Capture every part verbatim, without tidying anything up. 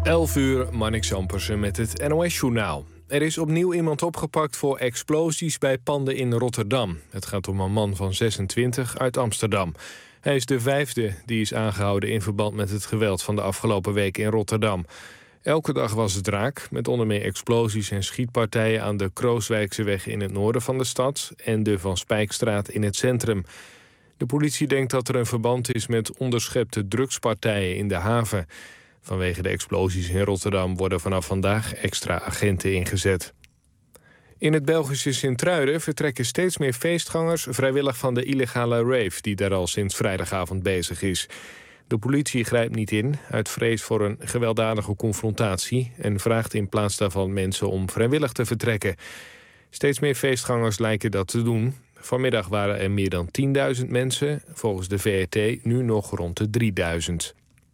elf uur, Marnix Ampersen met het N O S-journaal. Er is opnieuw iemand opgepakt voor explosies bij panden in Rotterdam. Het gaat om een man van zesentwintig uit Amsterdam. Hij is de vijfde die is aangehouden in verband met het geweld van de afgelopen week in Rotterdam. Elke dag was het raak, met onder meer explosies en schietpartijen aan de Krooswijkseweg in het noorden van de stad en de Van Spijkstraat in het centrum. De politie denkt dat er een verband is met onderschepte drugspartijen in de haven. Vanwege de explosies in Rotterdam worden vanaf vandaag extra agenten ingezet. In het Belgische Sint-Truiden vertrekken steeds meer feestgangers vrijwillig van de illegale rave die daar al sinds vrijdagavond bezig is. De politie grijpt niet in uit vrees voor een gewelddadige confrontatie en vraagt in plaats daarvan mensen om vrijwillig te vertrekken. Steeds meer feestgangers lijken dat te doen. Vanmiddag waren er meer dan tienduizend mensen, volgens de V R T nu nog rond de drieduizend.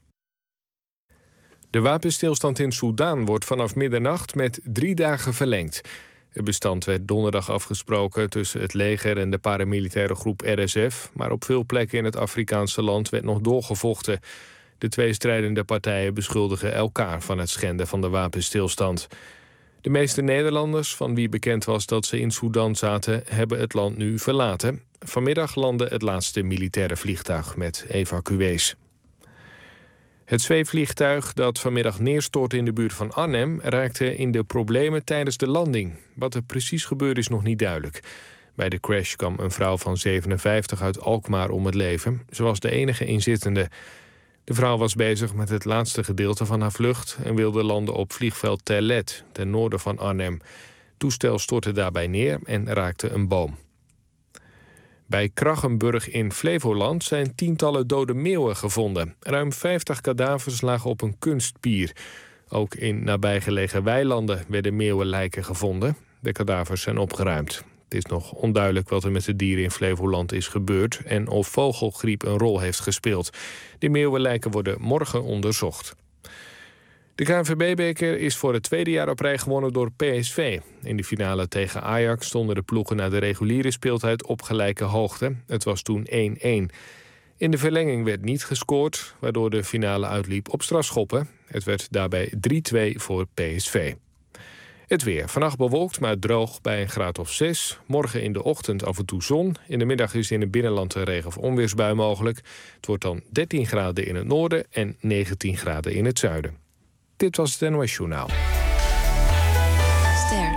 De wapenstilstand in Soedan wordt vanaf middernacht met drie dagen verlengd. Het bestand werd donderdag afgesproken tussen het leger en de paramilitaire groep R S F... maar op veel plekken in het Afrikaanse land werd nog doorgevochten. De twee strijdende partijen beschuldigen elkaar van het schenden van de wapenstilstand. De meeste Nederlanders, van wie bekend was dat ze in Soedan zaten, hebben het land nu verlaten. Vanmiddag landde het laatste militaire vliegtuig met evacuees. Het zweefvliegtuig dat vanmiddag neerstortte in de buurt van Arnhem raakte in de problemen tijdens de landing. Wat er precies gebeurde is nog niet duidelijk. Bij de crash kwam een vrouw van zevenenvijftig uit Alkmaar om het leven. Ze was de enige inzittende. De vrouw was bezig met het laatste gedeelte van haar vlucht en wilde landen op vliegveld Terlet, ten noorden van Arnhem. Het toestel stortte daarbij neer en raakte een boom. Bij Kraggenburg in Flevoland zijn tientallen dode meeuwen gevonden. Ruim vijftig kadavers lagen op een kunstpier. Ook in nabijgelegen weilanden werden meeuwenlijken gevonden. De kadavers zijn opgeruimd. Het is nog onduidelijk wat er met de dieren in Flevoland is gebeurd en of vogelgriep een rol heeft gespeeld. De meeuwenlijken worden morgen onderzocht. De K N V B-beker is voor het tweede jaar op rij gewonnen door P S V. In de finale tegen Ajax stonden de ploegen na de reguliere speeltijd op gelijke hoogte. Het was toen één-één. In de verlenging werd niet gescoord, waardoor de finale uitliep op strafschoppen. Het werd daarbij drie-twee voor P S V. Het weer. Vannacht bewolkt, maar droog bij een graad of zes. Morgen in de ochtend af en toe zon. In de middag is in het binnenland een regen- of onweersbui mogelijk. Het wordt dan dertien graden in het noorden en negentien graden in het zuiden. Dit was het N O S-journaal. Ster.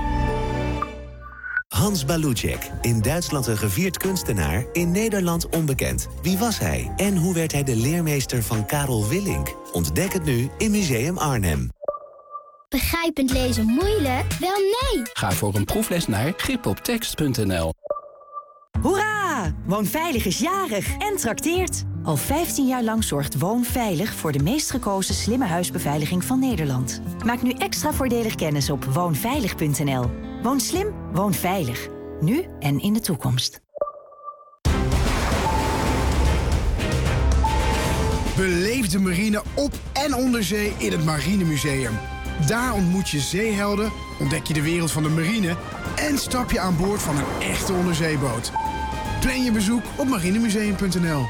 Hans Balucek, in Duitsland een gevierd kunstenaar, in Nederland onbekend. Wie was hij en hoe werd hij de leermeester van Karel Willink? Ontdek het nu in Museum Arnhem. Begrijpend lezen moeilijk? Wel nee! Ga voor een proefles naar gripoptekst punt n l. Hoera! Woonveilig is jarig en trakteert. Al vijftien jaar lang zorgt Woonveilig voor de meest gekozen slimme huisbeveiliging van Nederland. Maak nu extra voordelig kennis op woonveilig punt n l. Woon slim, woon veilig. Nu en in de toekomst. Beleef de marine op en onder zee in het Marinemuseum. Daar ontmoet je zeehelden, ontdek je de wereld van de marine en stap je aan boord van een echte onderzeeboot. Plan je bezoek op marinemuseum punt n l.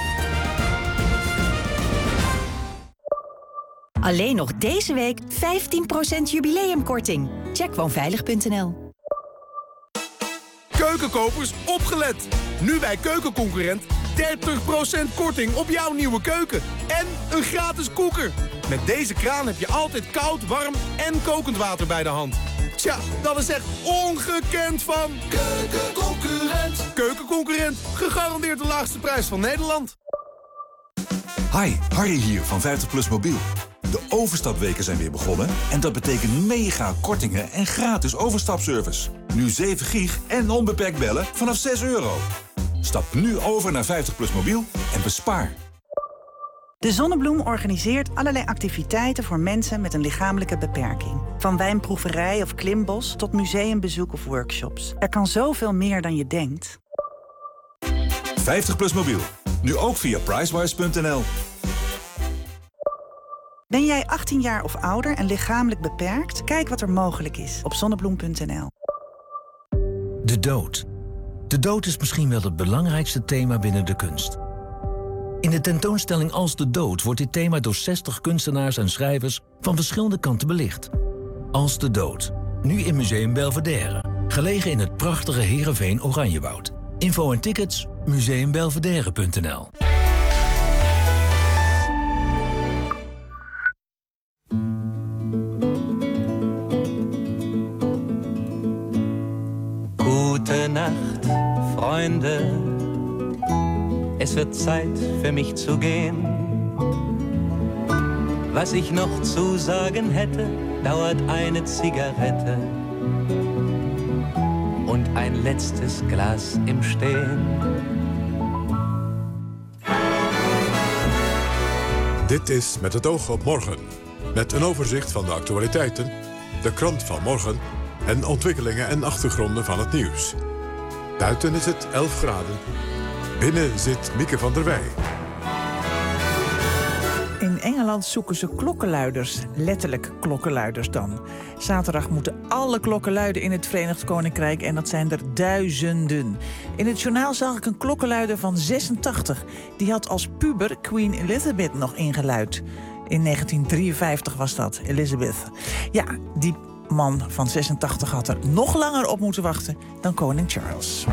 Alleen nog deze week vijftien procent jubileumkorting. Check woonveilig punt n l. Keukenkopers, opgelet! Nu bij Keukenconcurrent dertig procent korting op jouw nieuwe keuken. En een gratis koeker. Met deze kraan heb je altijd koud, warm en kokend water bij de hand. Tja, dat is echt ongekend van Keukenconcurrent. Keukenconcurrent, gegarandeerd de laagste prijs van Nederland. Hi, Harry hier van vijftig plus mobiel. De overstapweken zijn weer begonnen en dat betekent mega kortingen en gratis overstapservice. Nu zeven gig en onbeperkt bellen vanaf zes euro. Stap nu over naar vijftig plus mobiel en bespaar. De Zonnebloem organiseert allerlei activiteiten voor mensen met een lichamelijke beperking. Van wijnproeverij of klimbos tot museumbezoek of workshops. Er kan zoveel meer dan je denkt. vijftig plus mobiel. Nu ook via pricewise punt n l. Ben jij achttien jaar of ouder en lichamelijk beperkt? Kijk wat er mogelijk is op zonnebloem punt n l. De dood. De dood is misschien wel het belangrijkste thema binnen de kunst. In de tentoonstelling Als de Dood wordt dit thema door zestig kunstenaars en schrijvers van verschillende kanten belicht. Als de Dood. Nu in Museum Belvedere. Gelegen in het prachtige Heerenveen Oranjewoud. Info en tickets museum belvedere punt n l. Gute Nacht, Freunde. Es wird Zeit für mich zu gehen. Was ich noch zu sagen hätte, dauert eine Zigarette und ein letztes Glas im Stehen. Dit is Met het oog op morgen. Met een overzicht van de actualiteiten, de krant van morgen en ontwikkelingen en achtergronden van het nieuws. Buiten is het elf graden. Binnen zit Mieke van der Wij. In Engeland zoeken ze klokkenluiders, letterlijk klokkenluiders dan. Zaterdag moeten alle klokken luiden in het Verenigd Koninkrijk en dat zijn er duizenden. In het journaal zag ik een klokkenluider van zesentachtig. Die had als puber Queen Elizabeth nog ingeluid. In negentien drieënvijftig was dat, Elizabeth. Ja, die man van zesentachtig had er nog langer op moeten wachten dan koning Charles.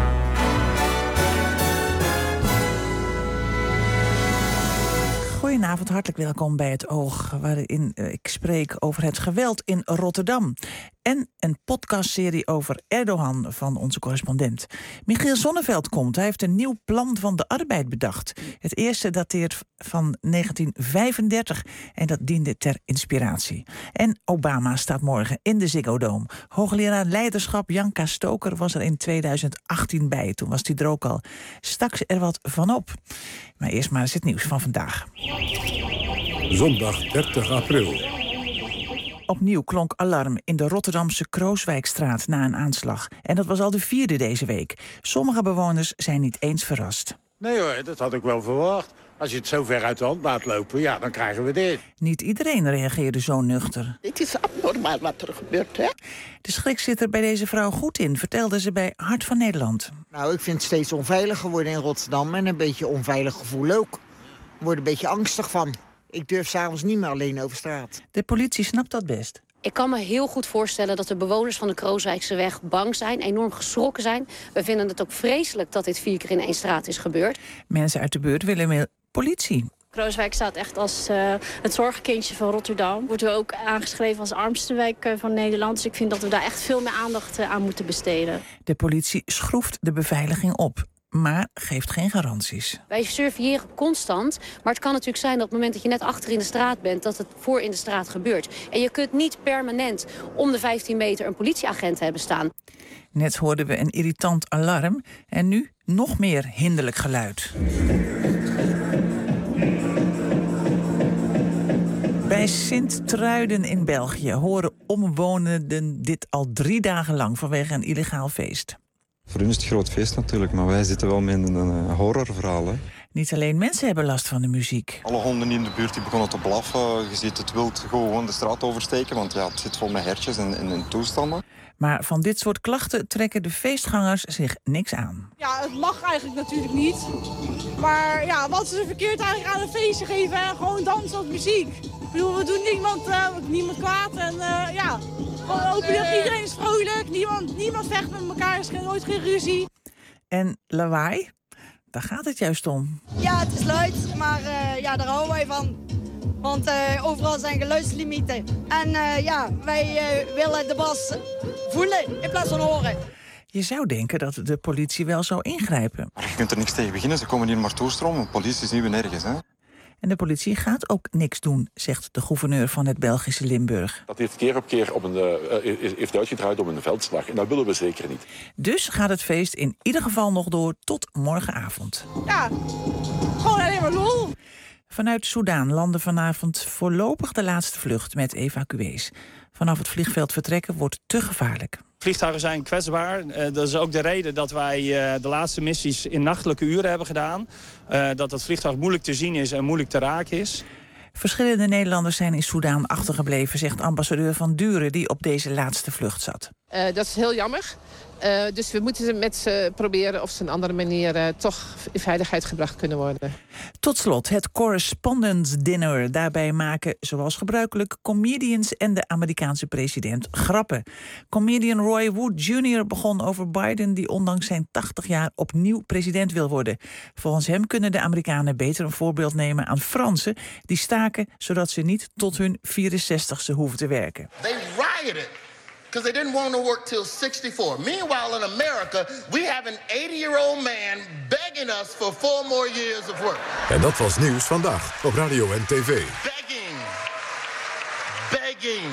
Goedenavond, hartelijk welkom bij Het Oog, waarin ik spreek over het geweld in Rotterdam. En een podcastserie over Erdogan van onze correspondent. Michiel Zonneveld komt. Hij heeft een nieuw plan van de arbeid bedacht. Het eerste dateert van negentien vijfendertig en dat diende ter inspiratie. En Obama staat morgen in de Ziggo Dome. Hoogleraar leiderschap Janka Stoker was er in tweeduizend achttien bij. Toen was hij er ook al. Stak er wat van op. Maar eerst maar eens het nieuws van vandaag. Zondag dertig april. Opnieuw klonk alarm in de Rotterdamse Krooswijkstraat na een aanslag. En dat was al de vierde deze week. Sommige bewoners zijn niet eens verrast. Nee hoor, dat had ik wel verwacht. Als je het zo ver uit de hand laat lopen, ja, dan krijgen we dit. Niet iedereen reageerde zo nuchter. Het is abnormaal wat er gebeurt, hè? De schrik zit er bij deze vrouw goed in, vertelde ze bij Hart van Nederland. Nou, ik vind het steeds onveiliger worden in Rotterdam. En een beetje onveilig gevoel ook. Ik word een beetje angstig van. Ik durf 's avonds niet meer alleen over straat. De politie snapt dat best. Ik kan me heel goed voorstellen dat de bewoners van de Krooswijkseweg bang zijn, enorm geschrokken zijn. We vinden het ook vreselijk dat dit vier keer in één straat is gebeurd. Mensen uit de buurt willen meer politie. Krooswijk staat echt als uh, het zorgenkindje van Rotterdam. Wordt er ook aangeschreven als armste wijk uh, van Nederland. Dus ik vind dat we daar echt veel meer aandacht uh, aan moeten besteden. De politie schroeft de beveiliging op, maar geeft geen garanties. Wij surveilleren constant, maar het kan natuurlijk zijn dat op het moment dat je net achter in de straat bent, dat het voor in de straat gebeurt. En je kunt niet permanent om de vijftien meter een politieagent hebben staan. Net hoorden we een irritant alarm en nu nog meer hinderlijk geluid. Bij Sint-Truiden in België horen omwonenden dit al drie dagen lang vanwege een illegaal feest. Voor hun is het groot feest natuurlijk, maar wij zitten wel met een horrorverhaal. Hè. Niet alleen mensen hebben last van de muziek. Alle honden in de buurt die begonnen te blaffen. Je ziet het wild gewoon de straat oversteken, want ja, het zit vol met hertjes en, en, en toestanden. Maar van dit soort klachten trekken de feestgangers zich niks aan. Ja, het mag eigenlijk natuurlijk niet. Maar ja, wat is er verkeerd eigenlijk aan een feestje geven en gewoon dansen op muziek? Ik bedoel, we doen niemand, uh, niemand kwaad en uh, ja, hopelijk iedereen is vrolijk. Niemand, niemand vecht met elkaar, er is geen, nooit geen ruzie. En lawaai? Daar gaat het juist om. Ja, het is luid, maar uh, ja, daar houden wij van. Want uh, overal zijn geluidslimieten. En uh, ja, wij uh, willen de bas voelen in plaats van horen. Je zou denken dat de politie wel zou ingrijpen. Maar je kunt er niks tegen beginnen, ze komen hier maar toestromen. Politie zien we nergens, hè. En de politie gaat ook niks doen, zegt de gouverneur van het Belgische Limburg. Dat heeft keer op keer op een, uh, heeft uitgedraaid om een veldslag. En dat willen we zeker niet. Dus gaat het feest in ieder geval nog door tot morgenavond. Ja, gewoon alleen maar lol. Vanuit Soedan landde vanavond voorlopig de laatste vlucht met evacuees. Vanaf het vliegveld vertrekken wordt te gevaarlijk. Vliegtuigen zijn kwetsbaar. Uh, dat is ook de reden dat wij uh, de laatste missies in nachtelijke uren hebben gedaan. Uh, dat het vliegtuig moeilijk te zien is en moeilijk te raken is. Verschillende Nederlanders zijn in Soedan achtergebleven, zegt ambassadeur Van Duren die op deze laatste vlucht zat. Uh, dat is heel jammer. Uh, dus we moeten met ze proberen of ze een andere manier uh, toch in veiligheid gebracht kunnen worden. Tot slot het Correspondence Dinner. Daarbij maken, zoals gebruikelijk, comedians en de Amerikaanse president grappen. Comedian Roy Wood junior begon over Biden, die ondanks zijn tachtig jaar opnieuw president wil worden. Volgens hem kunnen de Amerikanen beter een voorbeeld nemen aan Fransen, die staken zodat ze niet tot hun vierenzestigste hoeven te werken. They rioted. Because they didn't want to work till sixty-four. Meanwhile, in America, we have an eighty-year-old man begging us for four more years of work. En dat was Nieuws Vandaag op radio en tv. Begging. Begging.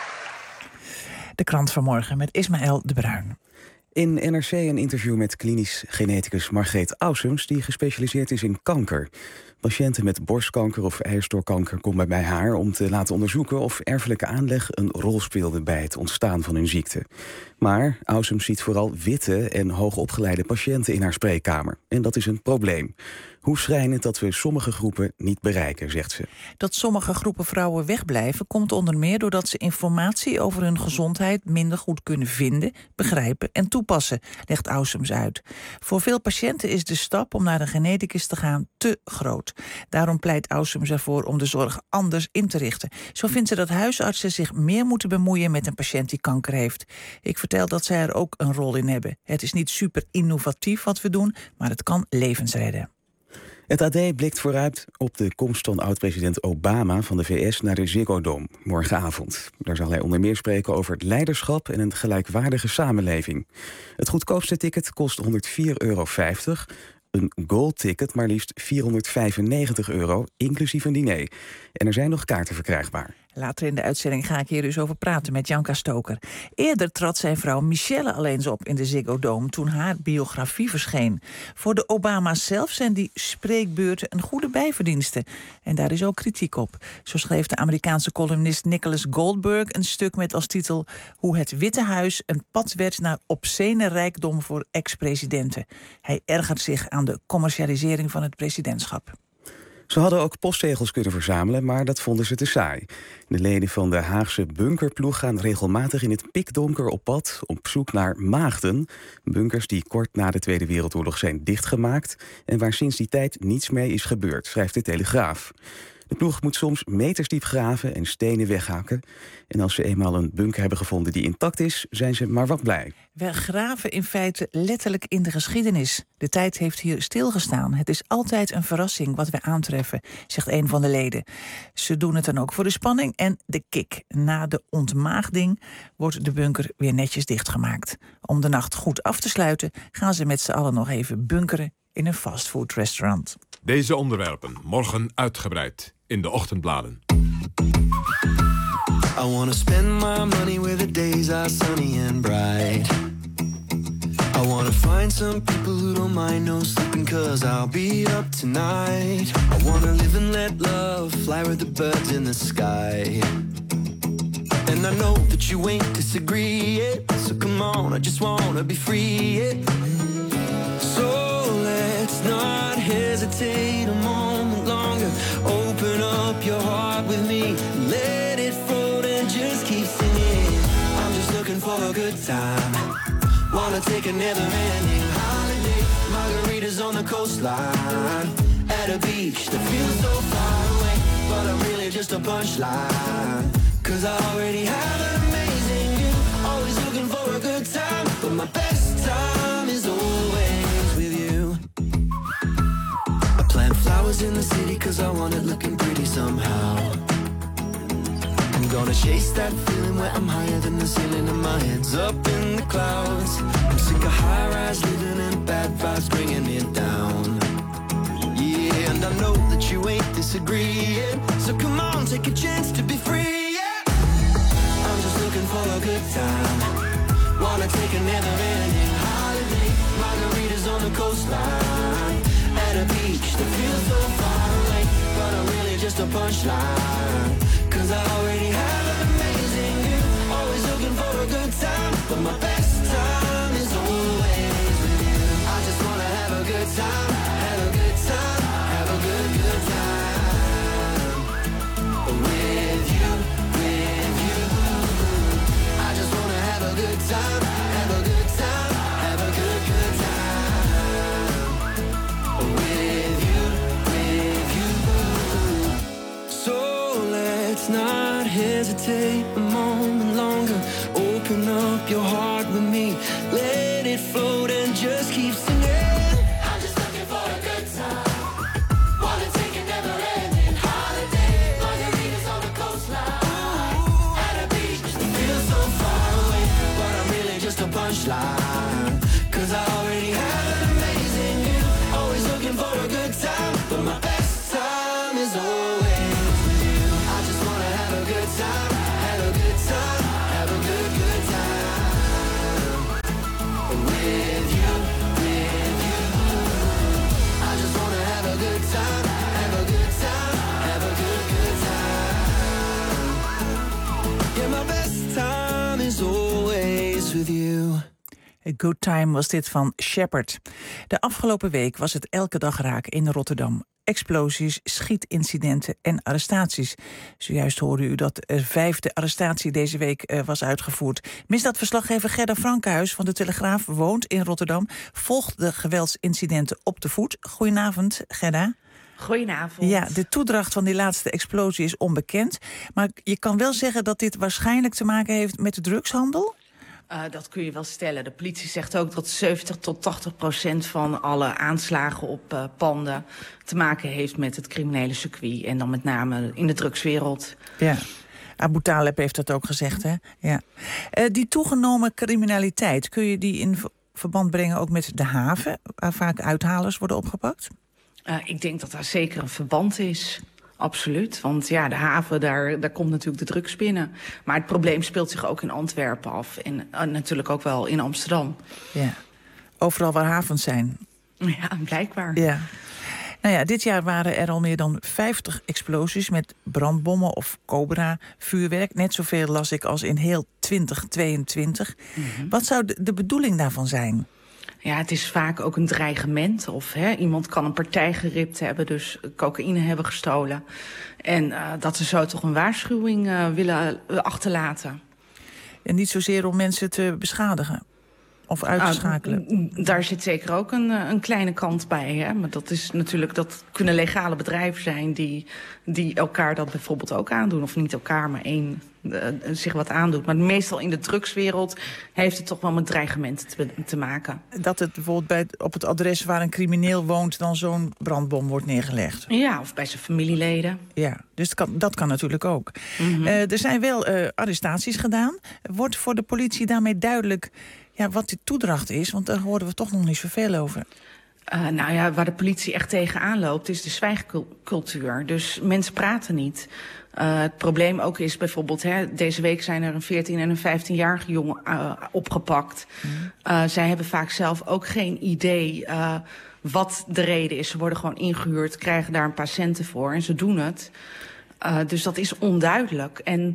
De krant vanmorgen met Ismaël de Bruin. In N R C een interview met klinisch geneticus Margreet Ausums, die gespecialiseerd is in kanker. Patiënten met borstkanker of eierstokkanker komen bij haar om te laten onderzoeken of erfelijke aanleg een rol speelde bij het ontstaan van hun ziekte. Maar Ausums ziet vooral witte en hoogopgeleide patiënten in haar spreekkamer. En dat is een probleem. Hoe schrijnend dat we sommige groepen niet bereiken, zegt ze. Dat sommige groepen vrouwen wegblijven komt onder meer doordat ze informatie over hun gezondheid minder goed kunnen vinden, begrijpen en toepassen, legt Ausums uit. Voor veel patiënten is de stap om naar een geneticus te gaan te groot. Daarom pleit Ausums ervoor om de zorg anders in te richten. Zo vindt ze dat huisartsen zich meer moeten bemoeien met een patiënt die kanker heeft. Ik vertel dat zij er ook een rol in hebben. Het is niet super innovatief wat we doen, maar het kan levens redden. Het A D blikt vooruit op de komst van oud-president Obama van de V S naar de Ziggo Dome morgenavond. Daar zal hij onder meer spreken over het leiderschap en een gelijkwaardige samenleving. Het goedkoopste ticket kost honderdvier euro vijftig. Een gold-ticket maar liefst vierhonderdvijfennegentig euro, inclusief een diner. En er zijn nog kaarten verkrijgbaar. Later in de uitzending ga ik hier dus over praten met Janka Stoker. Eerder trad zijn vrouw Michelle al eens op in de Ziggo Dome toen haar biografie verscheen. Voor de Obama's zelf zijn die spreekbeurten een goede bijverdienste. En daar is ook kritiek op. Zo schreef de Amerikaanse columnist Nicholas Goldberg een stuk met als titel Hoe het Witte Huis een pad werd naar obscene rijkdom voor ex-presidenten. Hij ergert zich aan de commercialisering van het presidentschap. Ze hadden ook postzegels kunnen verzamelen, maar dat vonden ze te saai. De leden van de Haagse bunkerploeg gaan regelmatig in het pikdonker op pad op zoek naar maagden. Bunkers die kort na de Tweede Wereldoorlog zijn dichtgemaakt en waar sinds die tijd niets mee is gebeurd, schrijft de Telegraaf. De ploeg moet soms meters diep graven en stenen weghakken. En als ze eenmaal een bunker hebben gevonden die intact is, zijn ze maar wat blij. We graven in feite letterlijk in de geschiedenis. De tijd heeft hier stilgestaan. Het is altijd een verrassing wat we aantreffen, zegt een van de leden. Ze doen het dan ook voor de spanning en de kick. Na de ontmaagding wordt de bunker weer netjes dichtgemaakt. Om de nacht goed af te sluiten gaan ze met z'n allen nog even bunkeren in een fastfoodrestaurant. Deze onderwerpen morgen uitgebreid in de ochtendbladen. I wanna spend my money where the days are sunny and bright. I wanna find some people who don't mind no sleeping, cause I'll be up tonight. I wanna live and let love fly with the birds in the sky. And I know that you ain't disagree, yeah. So come on, I just wanna be free, yeah. So let's not hesitate a moment longer. Open up your heart with me, let it float and just keep singing. I'm just looking for a good time. Wanna take a never-ending holiday. Margaritas on the coastline, at a beach that feels so far away. But I'm really just a punchline, cause I already have an amazing view. Always looking for a good time, but my best time is always with you. I plant flowers in the city cause I want it looking pretty somehow. I'm gonna chase that feeling where I'm higher than the ceiling and my head's up in the clouds. I'm sick of high-rise living and bad vibes bringing me down. Yeah, and I know that you ain't disagreeing, so come on, take a chance to be free, yeah. I'm just looking for a good time. Wanna take a never-ending holiday. Margaritas on the coastline, at a beach that feels so far away. But I'm really just a punchline, cause I already have an amazing view. Always looking for a good time, but my best time is always with you. I just wanna have a good time, have a good time, have a good, good time. With you, with you. I just wanna have a good time. stay a moment longer. Open up your heart with me. Let it float and just keep singing. I'm just looking for a good time. Wanna take a never-ending holiday. Margaritas on the coastline. At a beach. Feel so far away, but I'm really just a punchline. Cause I already have an amazing view. Always looking for a good time, but my best time is always with you. I just wanna have a good time, have a good time, have a good, good time. With you, with you. I just wanna have a good time, have a good time, have a good, good time. Yeah, my best time is always with you. A Good Time was dit van Shepard. De afgelopen week was het elke dag raak in Rotterdam. Explosies, schietincidenten en arrestaties. Zojuist hoorde u dat de vijfde arrestatie deze week uh, was uitgevoerd. Misdaadverslaggever Gerda Frankenhuis van de Telegraaf woont in Rotterdam. Volgt de geweldsincidenten op de voet. Goedenavond, Gerda. Goedenavond. Ja, de toedracht van die laatste explosie is onbekend. Maar je kan wel zeggen dat dit waarschijnlijk te maken heeft met de drugshandel? Uh, dat kun je wel stellen. De politie zegt ook dat zeventig tot tachtig procent van alle aanslagen op uh, panden te maken heeft met het criminele circuit. En dan met name in de drugswereld. Ja. Abu Taleb heeft dat ook gezegd, hè? Ja. Uh, die toegenomen criminaliteit, kun je die in verband brengen ook met de haven, waar vaak uithalers worden opgepakt? Uh, ik denk dat daar zeker een verband is. Absoluut, want ja, de haven, daar, daar komt natuurlijk de drugs binnen. Maar het probleem speelt zich ook in Antwerpen af. En uh, natuurlijk ook wel in Amsterdam. Ja, overal waar havens zijn. Ja, blijkbaar. Ja. Nou ja, dit jaar waren er al meer dan vijftig explosies met brandbommen of Cobra-vuurwerk. Net zoveel las ik als in heel twintig tweeëntwintig. Mm-hmm. Wat zou de, de bedoeling daarvan zijn? Ja, het is vaak ook een dreigement. Of hè, iemand kan een partij geript hebben, dus cocaïne hebben gestolen. En uh, dat ze zo toch een waarschuwing uh, willen uh, achterlaten. En niet zozeer om mensen te beschadigen of uit te schakelen? Uh, daar zit zeker ook een, een kleine kant bij. Hè? Maar dat is natuurlijk, dat kunnen legale bedrijven zijn die, die elkaar dat bijvoorbeeld ook aandoen. Of niet elkaar, maar één uh, zich wat aandoet. Maar meestal in de drugswereld heeft het toch wel met dreigementen te, te maken. Dat het bijvoorbeeld bij, op het adres waar een crimineel woont dan zo'n brandbom wordt neergelegd? Ja, of bij zijn familieleden. Ja, dus dat kan, dat kan natuurlijk ook. Mm-hmm. Uh, er zijn wel uh, arrestaties gedaan. Wordt voor de politie daarmee duidelijk ja, wat die toedracht is? Want daar horen we toch nog niet zoveel over. Uh, nou ja, waar de politie echt tegenaan loopt is de zwijgcultuur. Dus mensen praten niet. Uh, het probleem ook is bijvoorbeeld, hè, deze week zijn er een veertien- en een vijftienjarige jongen uh, opgepakt. Mm. Uh, zij hebben vaak zelf ook geen idee uh, wat de reden is. Ze worden gewoon ingehuurd, krijgen daar een paar centen voor en ze doen het. Uh, dus dat is onduidelijk. En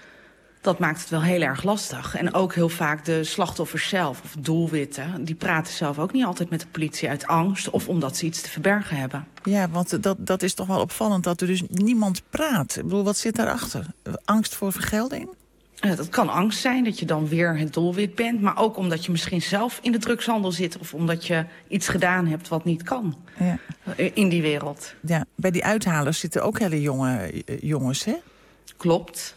dat maakt het wel heel erg lastig. En ook heel vaak de slachtoffers zelf, of doelwitten, die praten zelf ook niet altijd met de politie uit angst of omdat ze iets te verbergen hebben. Ja, want dat, dat is toch wel opvallend dat er dus niemand praat. Ik bedoel, wat zit daarachter? Angst voor vergelding? Ja, dat kan angst zijn, dat je dan weer het doelwit bent. Maar ook omdat je misschien zelf in de drugshandel zit of omdat je iets gedaan hebt wat niet kan. Ja. In die wereld. Ja, bij die uithalers zitten ook hele jonge jongens, hè? Klopt.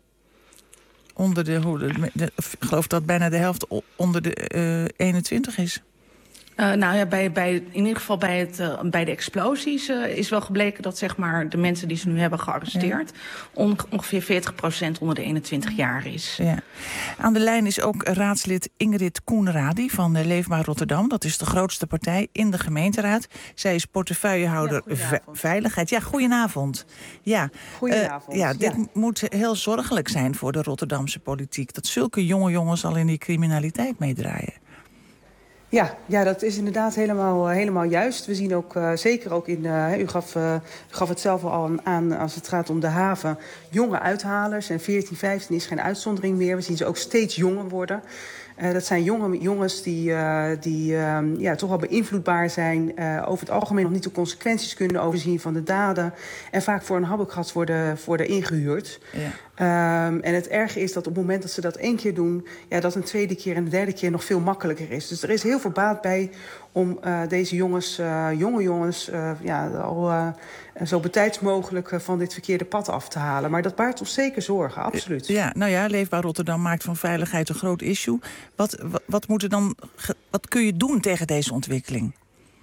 Onder de, hoe de, de, ik geloof dat bijna de helft onder de uh, eenentwintig is. Uh, nou ja, bij, bij, in ieder geval bij, het, uh, bij de explosies uh, is wel gebleken dat zeg maar, de mensen die ze nu hebben gearresteerd ja. on, ongeveer veertig procent onder de eenentwintig jaar is. Ja. Aan de lijn is ook raadslid Ingrid Koenradi van uh, Leefbaar Rotterdam. Dat is de grootste partij in de gemeenteraad. Zij is portefeuillehouder ja, ve- veiligheid. Ja, goedenavond. Ja, goedenavond. Uh, ja, dit ja. moet heel zorgelijk zijn voor de Rotterdamse politiek. Dat zulke jonge jongens al in die criminaliteit meedraaien. Ja, ja, dat is inderdaad helemaal, uh, helemaal juist. We zien ook, uh, zeker ook in, uh, u, gaf, uh, u gaf het zelf al aan als het gaat om de haven, jonge uithalers. En veertien, vijftien is geen uitzondering meer. We zien ze ook steeds jonger worden. Uh, dat zijn jonge jongens die, uh, die uh, ja, toch wel beïnvloedbaar zijn. Uh, over het algemeen nog niet de consequenties kunnen overzien van de daden. En vaak voor een habbekrats worden, worden ingehuurd. Ja. Um, en het erge is dat op het moment dat ze dat één keer doen, ja, dat een tweede keer en een derde keer nog veel makkelijker is. Dus er is heel veel baat bij om uh, deze jongens, uh, jonge jongens, uh, ja, al uh, zo betijds mogelijk uh, van dit verkeerde pad af te halen. Maar dat baart ons zeker zorgen, absoluut. Ja, nou ja, Leefbaar Rotterdam maakt van veiligheid een groot issue. Wat, wat, wat, moet er dan, wat kun je doen tegen deze ontwikkeling?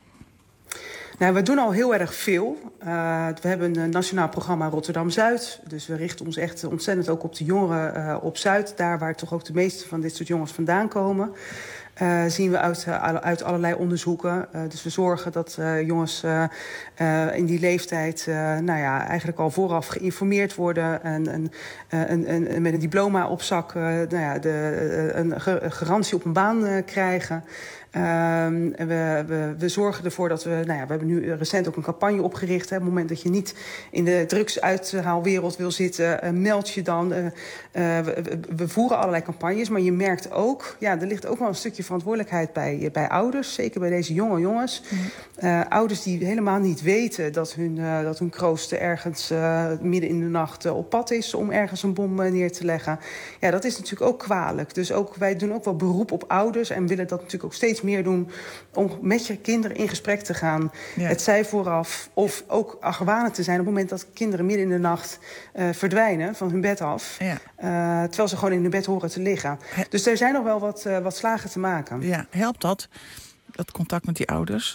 Nou, we doen al heel erg veel. Uh, we hebben een nationaal programma Rotterdam-Zuid. Dus we richten ons echt ontzettend ook op de jongeren uh, op Zuid. Daar waar toch ook de meeste van dit soort jongens vandaan komen. Uh, zien we uit, uh, uit allerlei onderzoeken. Uh, dus we zorgen dat uh, jongens uh, uh, in die leeftijd uh, nou ja, eigenlijk al vooraf geïnformeerd worden. En, en, uh, en, en met een diploma op zak uh, nou ja, de, uh, een garantie op een baan uh, krijgen. Um, we, we, we zorgen ervoor dat we... Nou ja, we hebben nu recent ook een campagne opgericht. Hè, op het moment dat je niet in de drugsuithaalwereld wil zitten, uh, meld je dan. Uh, uh, we, we voeren allerlei campagnes, maar je merkt ook... Ja, er ligt ook wel een stukje verantwoordelijkheid bij, bij ouders. Zeker bij deze jonge jongens. Mm. Uh, ouders die helemaal niet weten dat hun, uh, dat hun krooster ergens uh, midden in de nacht uh, op pad is om ergens een bom uh, neer te leggen. Ja, dat is natuurlijk ook kwalijk. Dus ook, wij doen ook wel beroep op ouders en willen dat natuurlijk ook steeds meer doen om met je kinderen in gesprek te gaan. Ja. Het zij vooraf of ook argwanend te zijn op het moment dat kinderen midden in de nacht uh, verdwijnen van hun bed af. Ja. Uh, terwijl ze gewoon in hun bed horen te liggen. He- dus er zijn nog wel wat, uh, wat slagen te maken. Ja, helpt dat, dat contact met die ouders?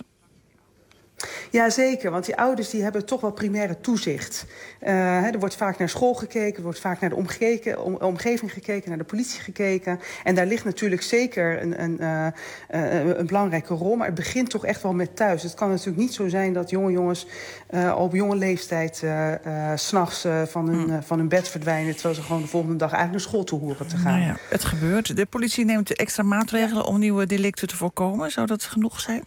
Ja, zeker. Want die ouders die hebben toch wel primaire toezicht. Uh, hè, er wordt vaak naar school gekeken, er wordt vaak naar de omgeke, om, omgeving gekeken, naar de politie gekeken. En daar ligt natuurlijk zeker een, een, uh, uh, een belangrijke rol. Maar het begint toch echt wel met thuis. Het kan natuurlijk niet zo zijn dat jonge jongens uh, op jonge leeftijd uh, uh, 's nachts uh, van, hun, uh, van hun bed verdwijnen, terwijl ze gewoon de volgende dag eigenlijk naar school toe horen te gaan. Nou ja, het gebeurt. De politie neemt extra maatregelen om nieuwe delicten te voorkomen. Zou dat genoeg zijn?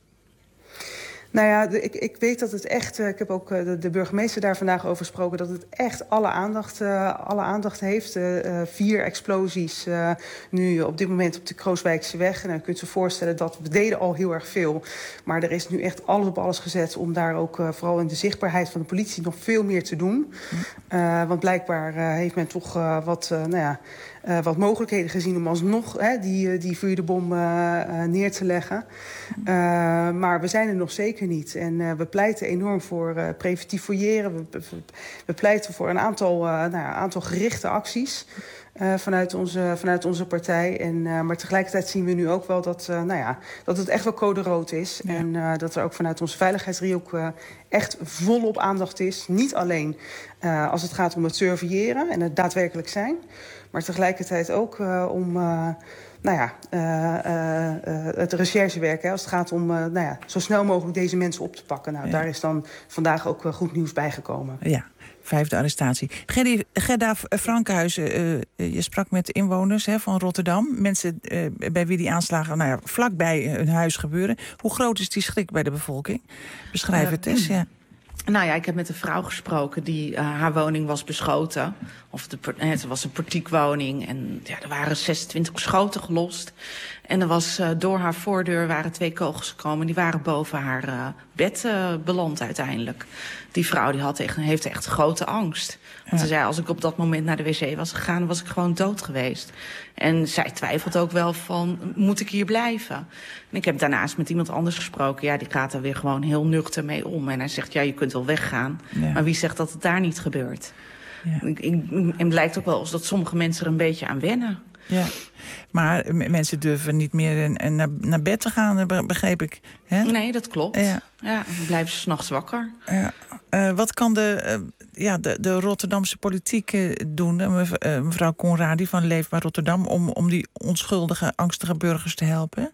Nou ja, de, ik, ik weet dat het echt... Uh, ik heb ook uh, de, de burgemeester daar vandaag over gesproken, dat het echt alle aandacht, uh, alle aandacht heeft. Uh, uh, vier explosies uh, nu op dit moment op de Krooswijkse weg. En dan kunt je je voorstellen dat we deden al heel erg veel. Maar er is nu echt alles op alles gezet om daar ook uh, vooral in de zichtbaarheid van de politie nog veel meer te doen. Uh, want blijkbaar uh, heeft men toch uh, wat... Uh, nou ja, Uh, wat mogelijkheden gezien om alsnog hè, die, die vuurbom uh, uh, neer te leggen. Uh, maar we zijn er nog zeker niet. En uh, we pleiten enorm voor uh, preventief fouilleren. We, we, we pleiten voor een aantal, uh, nou ja, aantal gerichte acties uh, vanuit, onze, vanuit onze partij. En, uh, maar tegelijkertijd zien we nu ook wel dat, uh, nou ja, dat het echt wel code rood is. Ja. En uh, dat er ook vanuit onze veiligheidsdriehoek uh, echt volop aandacht is. Niet alleen uh, als het gaat om het surveilleren en het daadwerkelijk zijn, maar tegelijkertijd ook uh, om uh, nou ja, uh, uh, uh, het recherchewerk. Hè, als het gaat om uh, nou ja, zo snel mogelijk deze mensen op te pakken. Nou, ja. Daar is dan vandaag ook uh, goed nieuws bijgekomen. Ja, vijfde arrestatie. Gerdy, Gerda Frankenhuizen, uh, je sprak met inwoners hè, van Rotterdam. Mensen uh, bij wie die aanslagen nou ja, vlakbij hun huis gebeuren. Hoe groot is die schrik bij de bevolking? Beschrijf uh, het eens, ja. Nou ja, ik heb met een vrouw gesproken die uh, haar woning was beschoten. Of de, het was een portiekwoning en ja, er waren zesentwintig schoten gelost. En er was uh, door haar voordeur waren twee kogels gekomen. Die waren boven haar uh, bed uh, beland uiteindelijk. Die vrouw die had echt, heeft echt grote angst. Want ja. Ze zei, als ik op dat moment naar de wc was gegaan, was ik gewoon dood geweest. En zij twijfelt ook wel van, moet ik hier blijven? En ik heb daarnaast met iemand anders gesproken. Ja, die gaat er weer gewoon heel nuchter mee om. En hij zegt, ja, je kunt wel weggaan. Ja. Maar wie zegt dat het daar niet gebeurt? Ja. Ik, ik, en het blijkt ook wel eens dat sommige mensen er een beetje aan wennen. Ja, maar mensen durven niet meer naar, naar bed te gaan, begreep ik. Hè? Nee, dat klopt. Ja, ja dan blijven ze 's nachts wakker. Ja. Uh, wat kan de, uh, ja, de, de Rotterdamse politiek uh, doen, uh, mevrouw Conradi van Leefbaar Rotterdam, om, om die onschuldige, angstige burgers te helpen?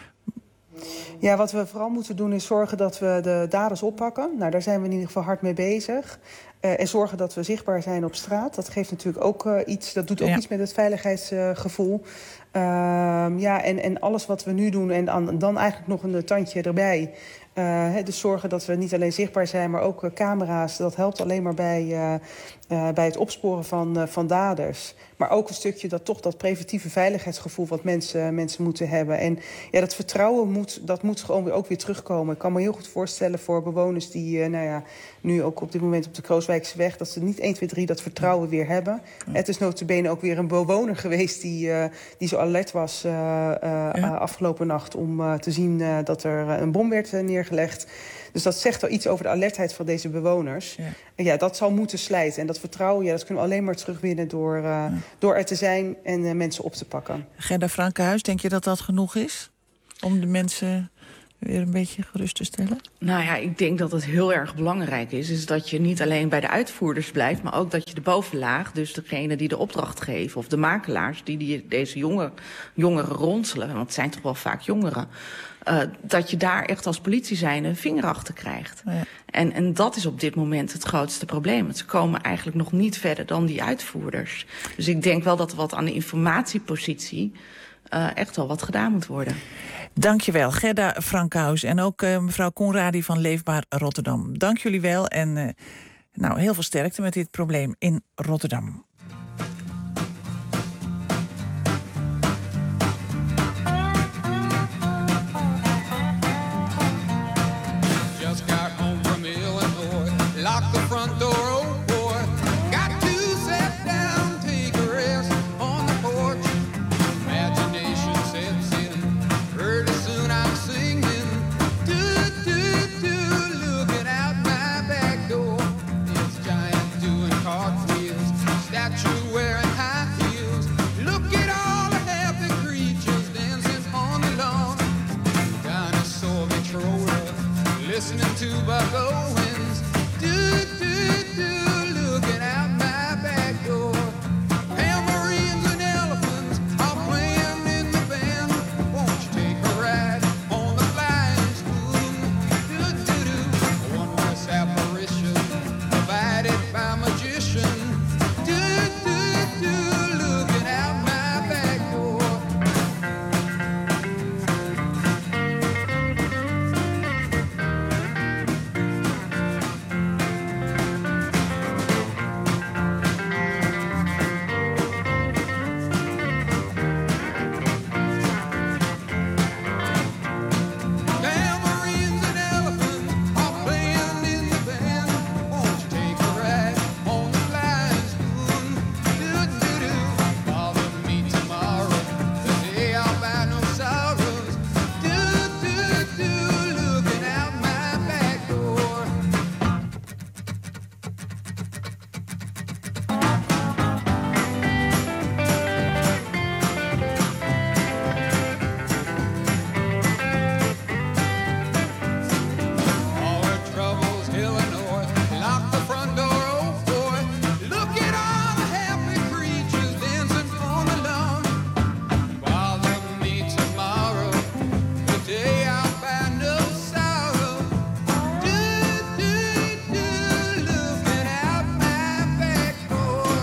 Ja, wat we vooral moeten doen is zorgen dat we de daders oppakken. Nou, daar zijn we in ieder geval hard mee bezig. Uh, en zorgen dat we zichtbaar zijn op straat. Dat geeft natuurlijk ook uh, iets, dat doet ook ja. iets met het veiligheidsgevoel. Uh, ja, en, en alles wat we nu doen en dan, dan eigenlijk nog een tandje erbij. Uh, he, dus zorgen dat we niet alleen zichtbaar zijn, maar ook uh, camera's. Dat helpt alleen maar bij, uh, Uh, bij het opsporen van, uh, van daders. Maar ook een stukje dat toch dat preventieve veiligheidsgevoel wat mensen, mensen moeten hebben. En ja, dat vertrouwen moet, dat moet gewoon weer, ook weer terugkomen. Ik kan me heel goed voorstellen voor bewoners die uh, nou ja, nu ook op dit moment op de Krooswijkseweg, dat ze niet één, twee, drie dat vertrouwen weer hebben. Ja. Het is nota bene ook weer een bewoner geweest die, uh, die zo alert was uh, uh, ja. uh, afgelopen nacht om uh, te zien uh, dat er uh, een bom werd uh, neergelegd. Dus dat zegt wel iets over de alertheid van deze bewoners. Ja. En ja, dat zal moeten slijten. En dat vertrouwen, ja, dat kunnen we alleen maar terugwinnen door, uh, ja. door er te zijn en uh, mensen op te pakken. Gerda Frankenhuis, denk je dat dat genoeg is? Om de mensen weer een beetje gerust te stellen? Nou ja, ik denk dat het heel erg belangrijk is, is dat je niet alleen bij de uitvoerders blijft, maar ook dat je de bovenlaag, dus degene die de opdracht geven, of de makelaars die, die deze jonge, jongeren ronselen, want het zijn toch wel vaak jongeren, uh, dat je daar echt als politie zijnde een vinger achter krijgt. Ja. En, en dat is op dit moment het grootste probleem. Want ze komen eigenlijk nog niet verder dan die uitvoerders. Dus ik denk wel dat er wat aan de informatiepositie uh, echt wel wat gedaan moet worden. Dankjewel, Gerda Frankenhuis en ook uh, mevrouw Conradi van Leefbaar Rotterdam. Dank jullie wel en uh, nou, heel veel sterkte met dit probleem in Rotterdam. Just got home from Illinois, locked the front door, oh boy. Got to sit down, take a rest on the porch. Imagination sets in, early soon I'm singing. Do, do, do, looking out my back door. This giant doing cartwheels, statue wearing high heels. Look at all the happy creatures dancing on the lawn. Dinosaur controller, listening to Buck Owens. Do, do, do, looking out my back door. Tambourines and elephants are playing in the band. Won't you take a ride on the flying spoon? Do, do, do, a wondrous apparition provided by magician. Do, do, do, looking out my back door. Tambourines and elephants are playing in the band. Won't you take a ride on the flying spoon? Do, do, do, bother me tomorrow, the day I'll buy no sorrows. Do, do, do, looking out my back door. All her troubles, Illinois, lock the front door, oh boy. Look at all the happy creatures dancing on the lawn. Bother me tomorrow, the day I'll find no sorrow. Do, do, do, looking out my back door.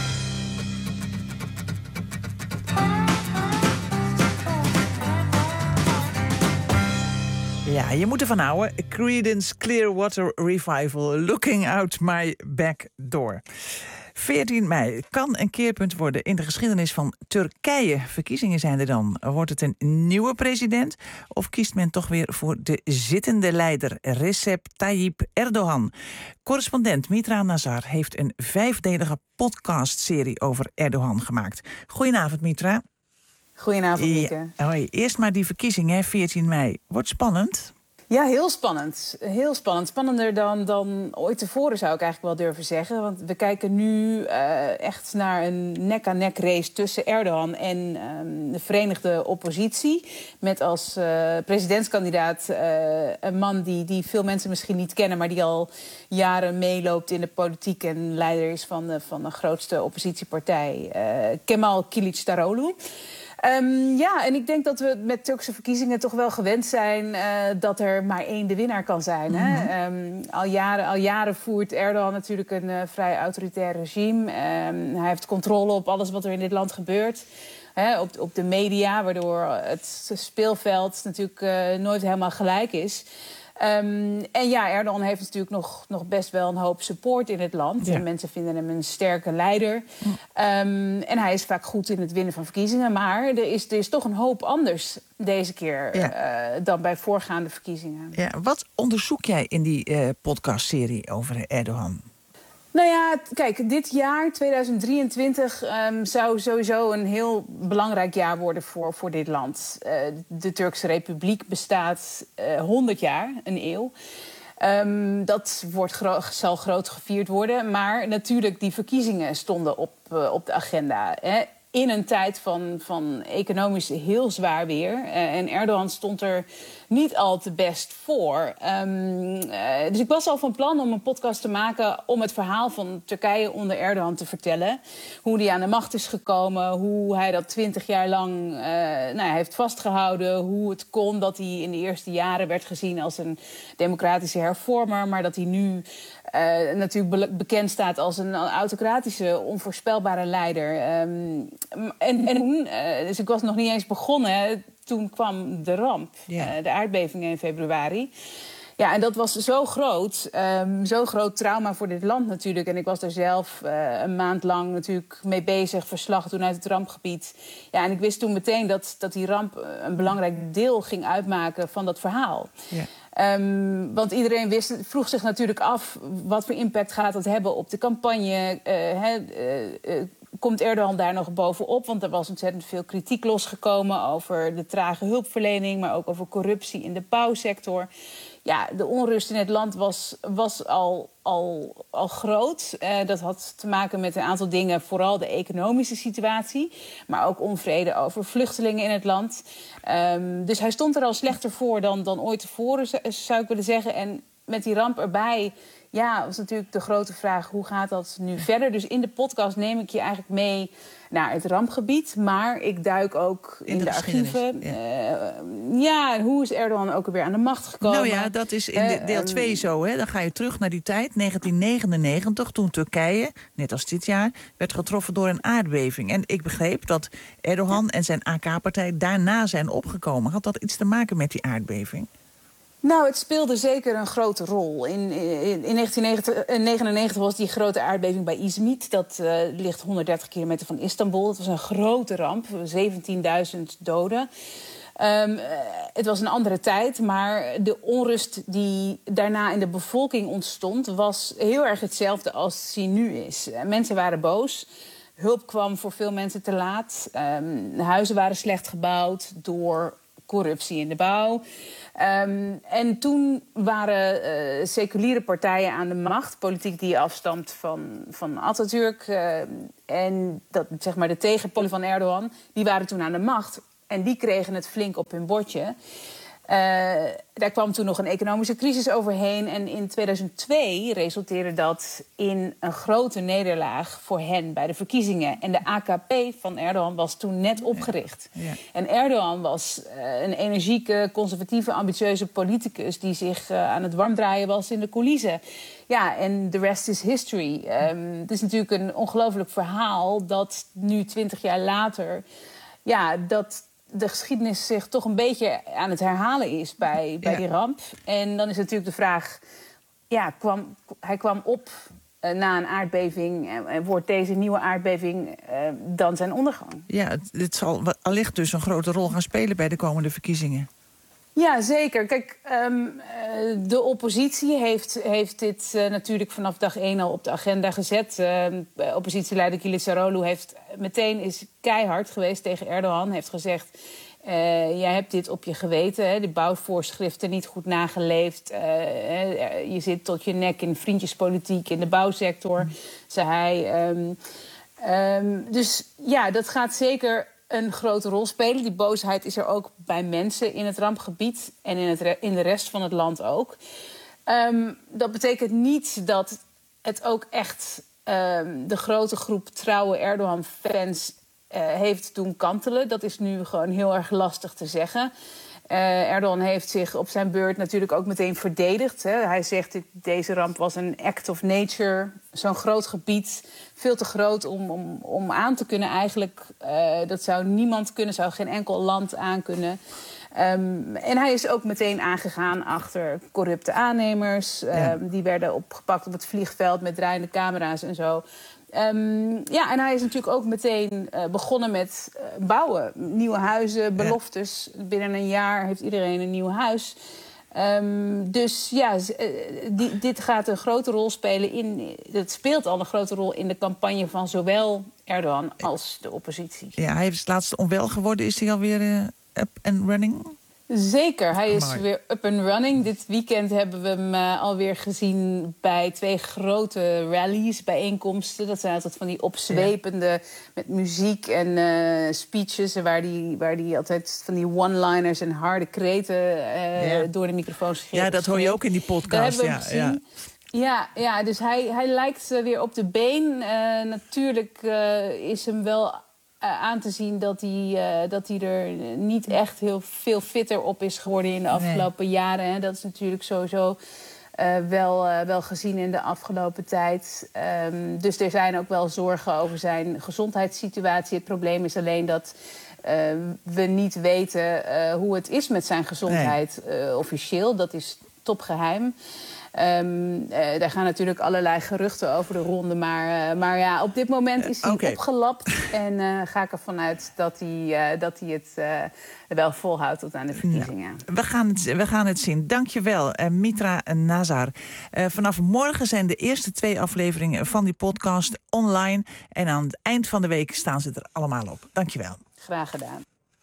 Ja, je moet ervan houden. Creedence Clearwater Revival, Looking Out My Back Door. veertien mei kan een keerpunt worden in de geschiedenis van Turkije. Verkiezingen zijn er dan. Wordt het een nieuwe president of kiest men toch weer voor de zittende leider Recep Tayyip Erdogan? Correspondent Mitra Nazar heeft een vijfdelige podcastserie over Erdogan gemaakt. Goedenavond, Mitra. Goedenavond, Mieke. Ja, hoi. Eerst maar die verkiezingen, veertien mei. Wordt spannend? Ja, heel spannend. Heel spannend. Spannender dan, dan ooit tevoren, zou ik eigenlijk wel durven zeggen. Want we kijken nu uh, echt naar een nek-aan-nek race tussen Erdogan en um, de Verenigde Oppositie. Met als uh, presidentskandidaat uh, een man die, die veel mensen misschien niet kennen, maar die al jaren meeloopt in de politiek en leider is van de, van de grootste oppositiepartij, uh, Kemal Kılıçdaroğlu. Um, ja, en ik denk dat we met Turkse verkiezingen toch wel gewend zijn uh, dat er maar één de winnaar kan zijn. Mm-hmm. Hè? Um, al, jaren, al jaren voert Erdogan natuurlijk een uh, vrij autoritair regime. Um, hij heeft controle op alles wat er in dit land gebeurt. Hè, op, op de media, waardoor het speelveld natuurlijk uh, nooit helemaal gelijk is. Um, en ja, Erdogan heeft natuurlijk nog, nog best wel een hoop support in het land. Ja. En mensen vinden hem een sterke leider. Mm. Um, en hij is vaak goed in het winnen van verkiezingen. Maar er is, er is toch een hoop anders deze keer ja. uh, dan bij voorgaande verkiezingen. Ja, wat onderzoek jij in die uh, podcastserie over Erdogan? Nou ja, kijk, dit jaar, tweeduizend drieëntwintig, um, zou sowieso een heel belangrijk jaar worden voor, voor dit land. Uh, de Turkse Republiek bestaat uh, honderd jaar, een eeuw. Um, dat wordt gro- zal groot gevierd worden. Maar natuurlijk, die verkiezingen stonden op, uh, op de agenda. Hè. In een tijd van, van economisch heel zwaar weer. Uh, en Erdogan stond er niet al te best voor. Um, uh, dus ik was al van plan om een podcast te maken om het verhaal van Turkije onder Erdogan te vertellen. Hoe hij aan de macht is gekomen, hoe hij dat twintig jaar lang uh, nou, heeft vastgehouden. Hoe het kon dat hij in de eerste jaren werd gezien als een democratische hervormer. Maar dat hij nu uh, natuurlijk be- bekend staat als een autocratische, onvoorspelbare leider. Um, en, en uh, dus ik was nog niet eens begonnen. Toen kwam de ramp, ja. uh, de aardbevingen in februari. Ja, en dat was zo groot, um, zo groot trauma voor dit land natuurlijk. En ik was er zelf uh, een maand lang natuurlijk mee bezig, verslag doen uit het rampgebied. Ja, en ik wist toen meteen dat, dat die ramp een belangrijk deel ging uitmaken van dat verhaal. Ja. Um, want iedereen wist, vroeg zich natuurlijk af, wat voor impact gaat dat hebben op de campagne? Uh, he, uh, uh, Komt Erdogan daar nog bovenop? Want er was ontzettend veel kritiek losgekomen over de trage hulpverlening, maar ook over corruptie in de bouwsector. Ja, de onrust in het land was, was al, al, al groot. Uh, dat had te maken met een aantal dingen, vooral de economische situatie, maar ook onvrede over vluchtelingen in het land. Um, dus hij stond er al slechter voor dan, dan ooit tevoren, zou ik willen zeggen. En met die ramp erbij, ja, was natuurlijk de grote vraag, hoe gaat dat nu verder? Dus in de podcast neem ik je eigenlijk mee naar het rampgebied. Maar ik duik ook in, in de, de archieven. Ja. Uh, ja, hoe is Erdogan ook alweer aan de macht gekomen? Nou ja, dat is in de deel twee uh, zo. Hè? Dan ga je terug naar die tijd, negentien negenennegentig... toen Turkije, net als dit jaar, werd getroffen door een aardbeving. En ik begreep dat Erdogan ja. en zijn A K-partij daarna zijn opgekomen. Had dat iets te maken met die aardbeving? Nou, het speelde zeker een grote rol. In, in, in negentien negenennegentig was die grote aardbeving bij Izmit. Dat uh, ligt honderddertig kilometer van Istanbul. Het was een grote ramp, zeventienduizend doden. Um, uh, het was een andere tijd, maar de onrust die daarna in de bevolking ontstond was heel erg hetzelfde als die nu is. Uh, mensen waren boos. Hulp kwam voor veel mensen te laat. Um, huizen waren slecht gebouwd door corruptie in de bouw. Um, en toen waren uh, seculiere partijen aan de macht. Politiek die afstamt van, van Atatürk. Uh, en dat, zeg maar de tegenpolen van Erdogan, die waren toen aan de macht. En die kregen het flink op hun bordje. Uh, daar kwam toen nog een economische crisis overheen. En in tweeduizend twee resulteerde dat in een grote nederlaag voor hen bij de verkiezingen. En de A K P van Erdogan was toen net opgericht. Ja. Ja. En Erdogan was uh, een energieke, conservatieve, ambitieuze politicus die zich uh, aan het warmdraaien was in de coulissen. Ja, en the rest is history. Um, het is natuurlijk een ongelooflijk verhaal dat nu twintig jaar later, ja, dat de geschiedenis zich toch een beetje aan het herhalen is bij, bij ja. die ramp. En dan is natuurlijk de vraag, ja, kwam, hij kwam op uh, na een aardbeving. En, en wordt deze nieuwe aardbeving uh, dan zijn ondergang? Ja, het, het zal allicht dus een grote rol gaan spelen bij de komende verkiezingen. Ja, zeker. Kijk, um, de oppositie heeft, heeft dit uh, natuurlijk vanaf dag één al op de agenda gezet. Uh, oppositieleider Kılıçdaroğlu heeft meteen is keihard geweest tegen Erdogan. Heeft gezegd, uh, jij hebt dit op je geweten. Hè, de bouwvoorschriften niet goed nageleefd. Uh, je zit tot je nek in vriendjespolitiek in de bouwsector, mm. zei hij. Um, um, dus ja, dat gaat zeker een grote rol spelen. Die boosheid is er ook bij mensen in het rampgebied en in, het re- in de rest van het land ook. Um, dat betekent niet dat het ook echt um, de grote groep trouwe Erdogan-fans uh, heeft doen kantelen. Dat is nu gewoon heel erg lastig te zeggen. Uh, Erdogan heeft zich op zijn beurt natuurlijk ook meteen verdedigd. Hè. Hij zegt, dit, deze ramp was een act of nature. Zo'n groot gebied, veel te groot om, om, om aan te kunnen eigenlijk. Uh, dat zou niemand kunnen, zou geen enkel land aankunnen. Um, en hij is ook meteen aangegaan achter corrupte aannemers. Ja. Um, die werden opgepakt op het vliegveld met draaiende camera's en zo. Um, ja, en hij is natuurlijk ook meteen uh, begonnen met uh, bouwen. Nieuwe huizen, beloftes. Ja. Binnen een jaar heeft iedereen een nieuw huis. Um, dus ja, die, dit gaat een grote rol spelen in. Het speelt al een grote rol in de campagne van zowel Erdogan als de oppositie. Ja, hij is laatst onwel geworden. Is hij alweer uh, up and running? Zeker, hij is Amai. weer up and running. Dit weekend hebben we hem uh, alweer gezien bij twee grote rallies, bijeenkomsten. Dat zijn altijd van die opzwepende, ja. met muziek en uh, speeches... waar die, waar die altijd van die one-liners en harde kreten uh, ja. door de microfoon schreeuwt. Ja, dat hoor je ook in die podcast. Daar hebben we hem gezien. Ja. Ja, ja, dus hij, hij lijkt uh, weer op de been. Uh, natuurlijk uh, is hem wel... Uh, aan te zien dat hij, uh, dat hij er niet echt heel veel fitter op is geworden in de afgelopen nee. jaren. Hè. Dat is natuurlijk sowieso uh, wel, uh, wel gezien in de afgelopen tijd. Um, dus er zijn ook wel zorgen over zijn gezondheidssituatie. Het probleem is alleen dat uh, we niet weten uh, hoe het is met zijn gezondheid nee. uh, officieel. Dat is topgeheim. Um, uh, daar gaan natuurlijk allerlei geruchten over de ronde. Maar, uh, maar ja, op dit moment is hij uh, okay. opgelapt. En uh, ga ik ervan uit dat hij, uh, dat hij het uh, wel volhoudt tot aan de verkiezingen. Ja, we, gaan het, we gaan het zien. Dank je wel, uh, Mitra Nazar. Uh, vanaf morgen zijn de eerste twee afleveringen van die podcast online. En aan het eind van de week staan ze er allemaal op. Dank je wel. Graag gedaan.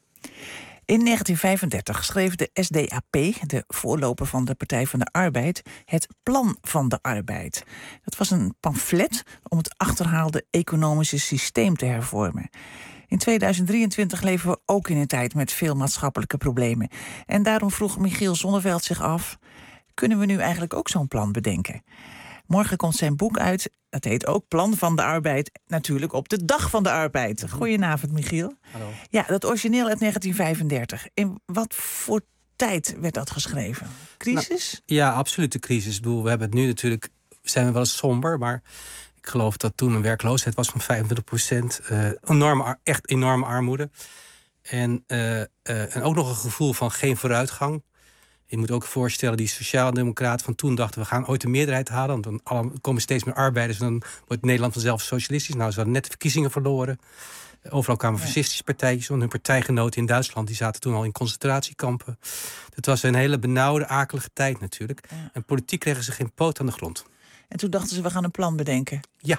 In negentien vijfendertig schreef de S D A P, de voorloper van de Partij van de Arbeid, het Plan van de Arbeid. Dat was een pamflet om het achterhaalde economische systeem te hervormen. In tweeduizend drieëntwintig leven we ook in een tijd met veel maatschappelijke problemen. En daarom vroeg Michiel Zonneveld zich af, kunnen we nu eigenlijk ook zo'n plan bedenken? Morgen komt zijn boek uit. Dat heet ook Plan van de Arbeid. Natuurlijk op de Dag van de Arbeid. Goedenavond, Michiel. Hallo. Ja, dat origineel uit negentien vijfendertig. In wat voor tijd werd dat geschreven? Crisis? Nou, ja, absolute crisis. Ik bedoel, we hebben het nu natuurlijk... zijn we wel eens somber, maar ik geloof dat toen een werkloosheid was van vijfentwintig procent. Uh, enorme, echt enorme armoede. En, uh, uh, en ook nog een gevoel van geen vooruitgang. Je moet ook voorstellen, die sociaaldemocraten van toen dachten... we gaan ooit de meerderheid halen, want dan alle, komen steeds meer arbeiders... en dan wordt Nederland vanzelf socialistisch. Nou, ze hadden net de verkiezingen verloren. Overal kwamen ja. fascistische partijtjes, want hun partijgenoten in Duitsland... die zaten toen al in concentratiekampen. Het was een hele benauwde, akelige tijd natuurlijk. Ja. En politiek kregen ze geen poot aan de grond. En toen dachten ze, we gaan een plan bedenken. Ja.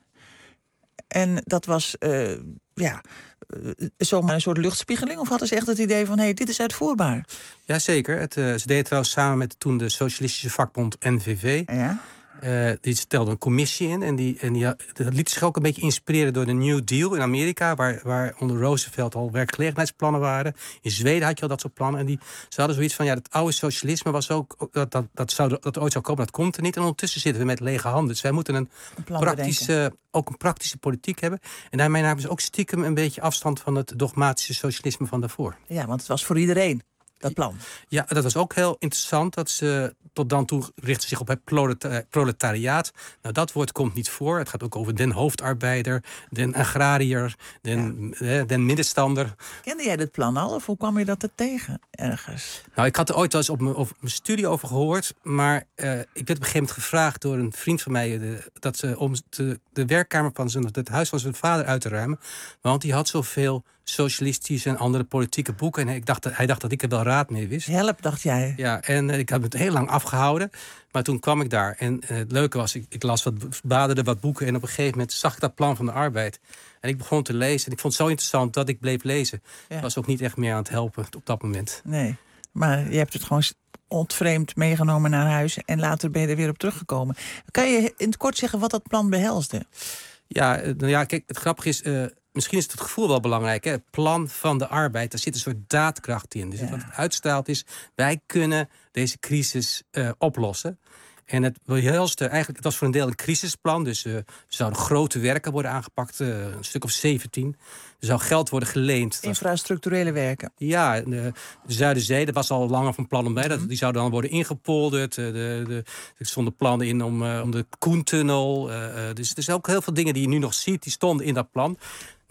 En dat was, uh, ja... zomaar een soort luchtspiegeling? Of hadden ze echt het idee van, hé, hey, dit is uitvoerbaar? Jazeker. Het, uh, ze deden trouwens samen met toen de socialistische vakbond N V V. Ja? Uh, die stelde een commissie in. En die, en die dat liet zich ook een beetje inspireren door de New Deal in Amerika. Waar, waar onder Roosevelt al werkgelegenheidsplannen waren. In Zweden had je al dat soort plannen. En die, ze hadden zoiets van, ja, het oude socialisme was ook... Dat, dat, dat, zou, dat ooit zou komen, dat komt er niet. En ondertussen zitten we met lege handen. Dus wij moeten een, een praktische, ook een praktische politiek hebben. En daarmee namen ze ook stiekem een beetje afstand van het dogmatische socialisme van daarvoor. Ja, want het was voor iedereen. Dat plan. Ja, dat was ook heel interessant. Dat ze tot dan toe richtten zich op het proletariaat. Nou, dat woord komt niet voor. Het gaat ook over den hoofdarbeider, den agrariër, den, ja. eh, den middenstander. Kende jij dit plan al? Of hoe kwam je dat er tegen ergens? Nou, ik had er ooit wel eens op mijn, op mijn studie over gehoord. Maar uh, ik werd op een gegeven moment gevraagd door een vriend van mij... De, dat ze, om de, de werkkamer van zijn, het huis van zijn vader uit te ruimen. Want die had zoveel socialistische en andere politieke boeken. En ik dacht, hij dacht dat ik er wel raad mee wist. Help, dacht jij. Ja, en uh, ik had het heel lang afgehouden. Maar toen kwam ik daar. En uh, het leuke was, ik, ik las wat, bladerde wat boeken... en op een gegeven moment zag ik dat Plan van de Arbeid. En ik begon te lezen. En ik vond het zo interessant dat ik bleef lezen. Ja. Ik was ook niet echt meer aan het helpen op dat moment. Nee, maar je hebt het gewoon ontvreemd meegenomen naar huis... en later ben je er weer op teruggekomen. Kan je in het kort zeggen wat dat plan behelsde? Ja, nou ja, kijk, het grappige is... Uh, Misschien is het gevoel wel belangrijk. Hè? Het Plan van de Arbeid, daar zit een soort daadkracht in. Dus ja. Wat het uitstraalt is, wij kunnen deze crisis uh, oplossen. En het behelste, eigenlijk, het was voor een deel een crisisplan. Dus uh, er zouden grote werken worden aangepakt, uh, een stuk of zeventien. Er zou geld worden geleend. Infrastructurele werken. Ja, de, de Zuiderzee, dat was al langer van plan om bij. Mm-hmm. Die zouden dan worden ingepolderd. De, de, de, er stonden plannen in om, uh, om de Koentunnel. Uh, dus er zijn ook heel veel dingen die je nu nog ziet, die stonden in dat plan.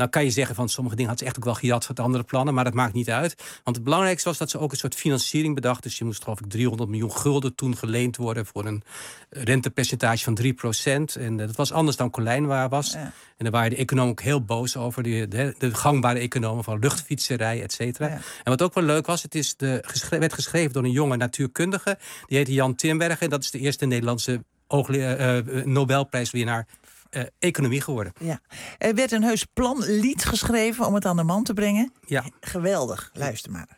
Nou kan je zeggen van sommige dingen had ze echt ook wel gejat van de andere plannen, maar dat maakt niet uit. Want het belangrijkste was dat ze ook een soort financiering bedacht. Dus je moest geloof ik driehonderd miljoen gulden toen geleend worden voor een rentepercentage van drie procent. En dat was anders dan Colijn waar was. Ja. En daar waren de economen ook heel boos over. De, de, de gangbare economen van luchtfietserij, et cetera. Ja. En wat ook wel leuk was, het is de, geschre- werd geschreven door een jonge natuurkundige. Die heette Jan Tinbergen. En dat is de eerste Nederlandse oogle- uh, Nobelprijswinnaar uh, economie geworden. Ja. Er werd een heus planlied geschreven om het aan de man te brengen. Ja. Geweldig. Luister maar.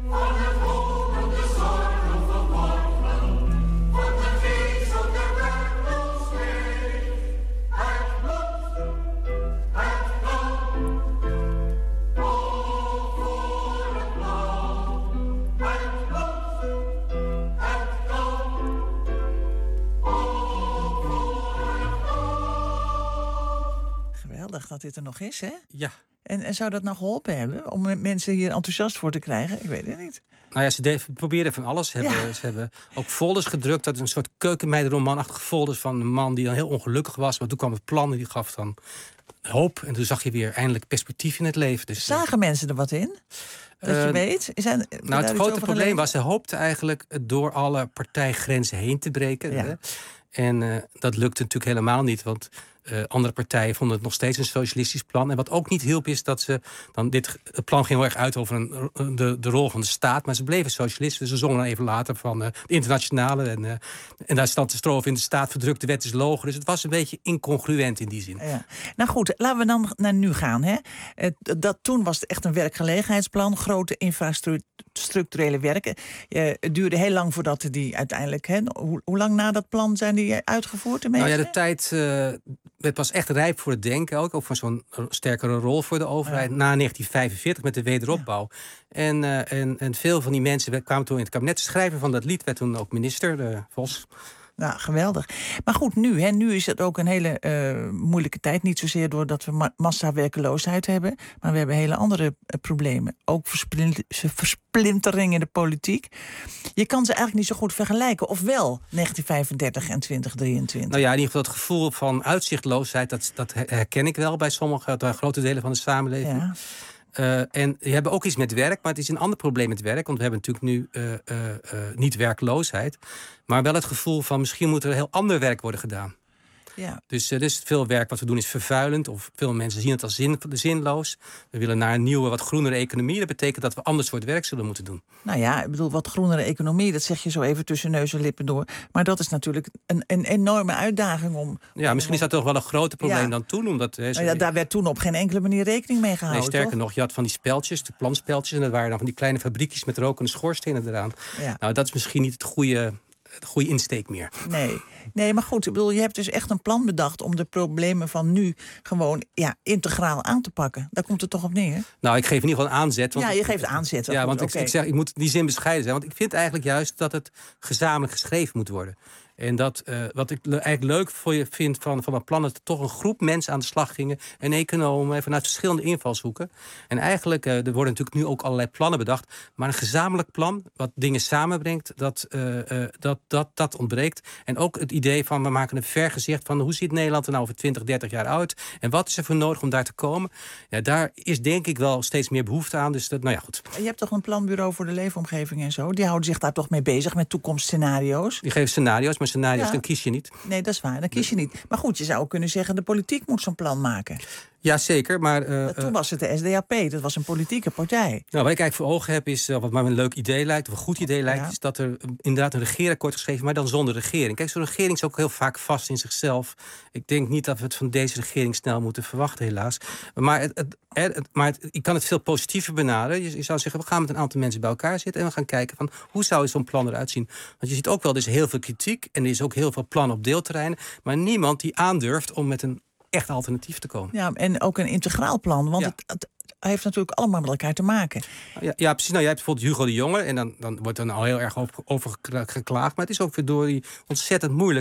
Dat dit er nog is, hè? Ja. En, en zou dat nou geholpen hebben om mensen hier enthousiast voor te krijgen? Ik weet het niet. Nou ja, ze de- probeerden van alles. Ze hebben, ja. ze hebben ook folders gedrukt. Dat is een soort keukenmeidenromanachtige folders van een man die dan heel ongelukkig was. Maar toen kwam het plan en die gaf dan hoop. En toen zag je weer eindelijk perspectief in het leven. Dus, zagen mensen er wat in? Dat uh, je weet? Zijn, nou, het grote probleem gelezen? was, ze hoopte eigenlijk door alle partijgrenzen heen te breken. Ja. Hè? En uh, dat lukte natuurlijk helemaal niet, want Uh, andere partijen vonden het nog steeds een socialistisch plan. En wat ook niet hielp is dat ze dan dit het plan ging heel erg uit over een, de, de rol van de staat, maar ze bleven socialisten. Dus ze zongen dan even later van uh, de internationale en, uh, en daar stond de stroof in de staat verdrukt, de wet is loger. Dus het was een beetje incongruent in die zin. Ja. Nou goed, laten we dan naar nu gaan. Hè? Uh, dat, toen was het echt een werkgelegenheidsplan, grote infrastructurele werken. Uh, het duurde heel lang voordat die uiteindelijk, hè, hoe, hoe lang na dat plan zijn die uitgevoerd? De meeste? Nou ja, de tijd uh, het was echt rijp voor het denken ook. Ook van zo'n sterkere rol voor de overheid. Ja. Na negentien vijfenveertig met de wederopbouw. Ja. En, uh, en, en veel van die mensen kwamen toen in het kabinet. De schrijver van dat lied werd toen ook minister, de Vos. Nou, geweldig. Maar goed, nu, hè, nu is het ook een hele uh, moeilijke tijd. Niet zozeer doordat we ma- massawerkeloosheid hebben. Maar we hebben hele andere uh, problemen. Ook versplint- versplintering in de politiek. Je kan ze eigenlijk niet zo goed vergelijken. Ofwel negentien vijfendertig en twintig drieëntwintig. Nou ja, in ieder geval het gevoel van uitzichtloosheid. Dat, dat herken ik wel bij sommige, bij grote delen van de samenleving. Ja. Uh, en we hebben ook iets met werk, maar het is een ander probleem met werk. Want we hebben natuurlijk nu uh, uh, uh, niet werkloosheid. Maar wel het gevoel van misschien moet er heel ander werk worden gedaan. Ja. Dus uh, dus veel werk wat we doen is vervuilend. Of veel mensen zien het als zin, zinloos. We willen naar een nieuwe, wat groenere economie. Dat betekent dat we anders soort werk zullen moeten doen. Nou ja, ik bedoel, wat groenere economie, dat zeg je zo even tussen neus en lippen door. Maar dat is natuurlijk een, een enorme uitdaging om... Ja, misschien is dat toch wel een groter probleem ja. dan toen. Omdat, hè, nou ja, daar werd toen op geen enkele manier rekening mee gehouden. Nee, sterker toch? nog, je had van die speltjes, de planspeltjes. En dat waren dan van die kleine fabriekjes met rokende schoorstenen eraan. Ja. Nou, dat is misschien niet het goede... de goede insteek meer. Nee. nee, maar goed, ik bedoel, je hebt dus echt een plan bedacht om de problemen van nu gewoon ja, integraal aan te pakken. Daar komt het toch op neer? Nou, ik geef in ieder geval een aanzet. Want ja, je geeft aanzet. Ja, goed, want okay. ik, ik zeg, ik moet in die zin bescheiden zijn. Want ik vind eigenlijk juist dat het gezamenlijk geschreven moet worden. En dat, uh, wat ik le- eigenlijk leuk voor je vind van, van dat plan... dat er toch een groep mensen aan de slag gingen... en economen vanuit verschillende invalshoeken. En eigenlijk, uh, er worden natuurlijk nu ook allerlei plannen bedacht... maar een gezamenlijk plan, wat dingen samenbrengt... dat, uh, uh, dat, dat, dat ontbreekt. En ook het idee van, we maken een vergezicht... van hoe ziet Nederland er nou over twintig, dertig jaar uit... en wat is er voor nodig om daar te komen? Ja, daar is denk ik wel steeds meer behoefte aan. Dus dat, nou ja, goed. Je hebt toch een planbureau voor de leefomgeving en zo? Die houden zich daar toch mee bezig met toekomstscenario's? Die geven scenario's, maar scenario's, ja. dan kies je niet. Nee, dat is waar, dan kies je niet. Maar goed, je zou ook kunnen zeggen, de politiek moet zo'n plan maken. Ja, zeker, maar... Uh, Toen was het de S D A P, dat was een politieke partij. Nou, wat ik eigenlijk voor ogen heb is, uh, wat mij een leuk idee lijkt... of een goed idee lijkt, ja. is dat er uh, inderdaad een regeerakkoord geschreven... maar dan zonder regering. Kijk, zo'n regering is ook heel vaak vast in zichzelf. Ik denk niet dat we het van deze regering snel moeten verwachten, helaas. Maar, het, het, het, maar het, ik kan het veel positiever benaderen. Je, je zou zeggen, we gaan met een aantal mensen bij elkaar zitten... en we gaan kijken van, hoe zou zo'n plan eruit zien? Want je ziet ook wel, er is heel veel kritiek... en er is ook heel veel plannen op deelterreinen... maar niemand die aandurft om met een echt alternatief te komen. Ja, en ook een integraal plan, want ja. het, het heeft natuurlijk allemaal met elkaar te maken. Ja, ja precies. Nou, jij hebt bijvoorbeeld Hugo de Jonge... en dan, dan wordt er al heel erg over, over geklaagd... maar het is ook verdorie ontzettend moeilijk...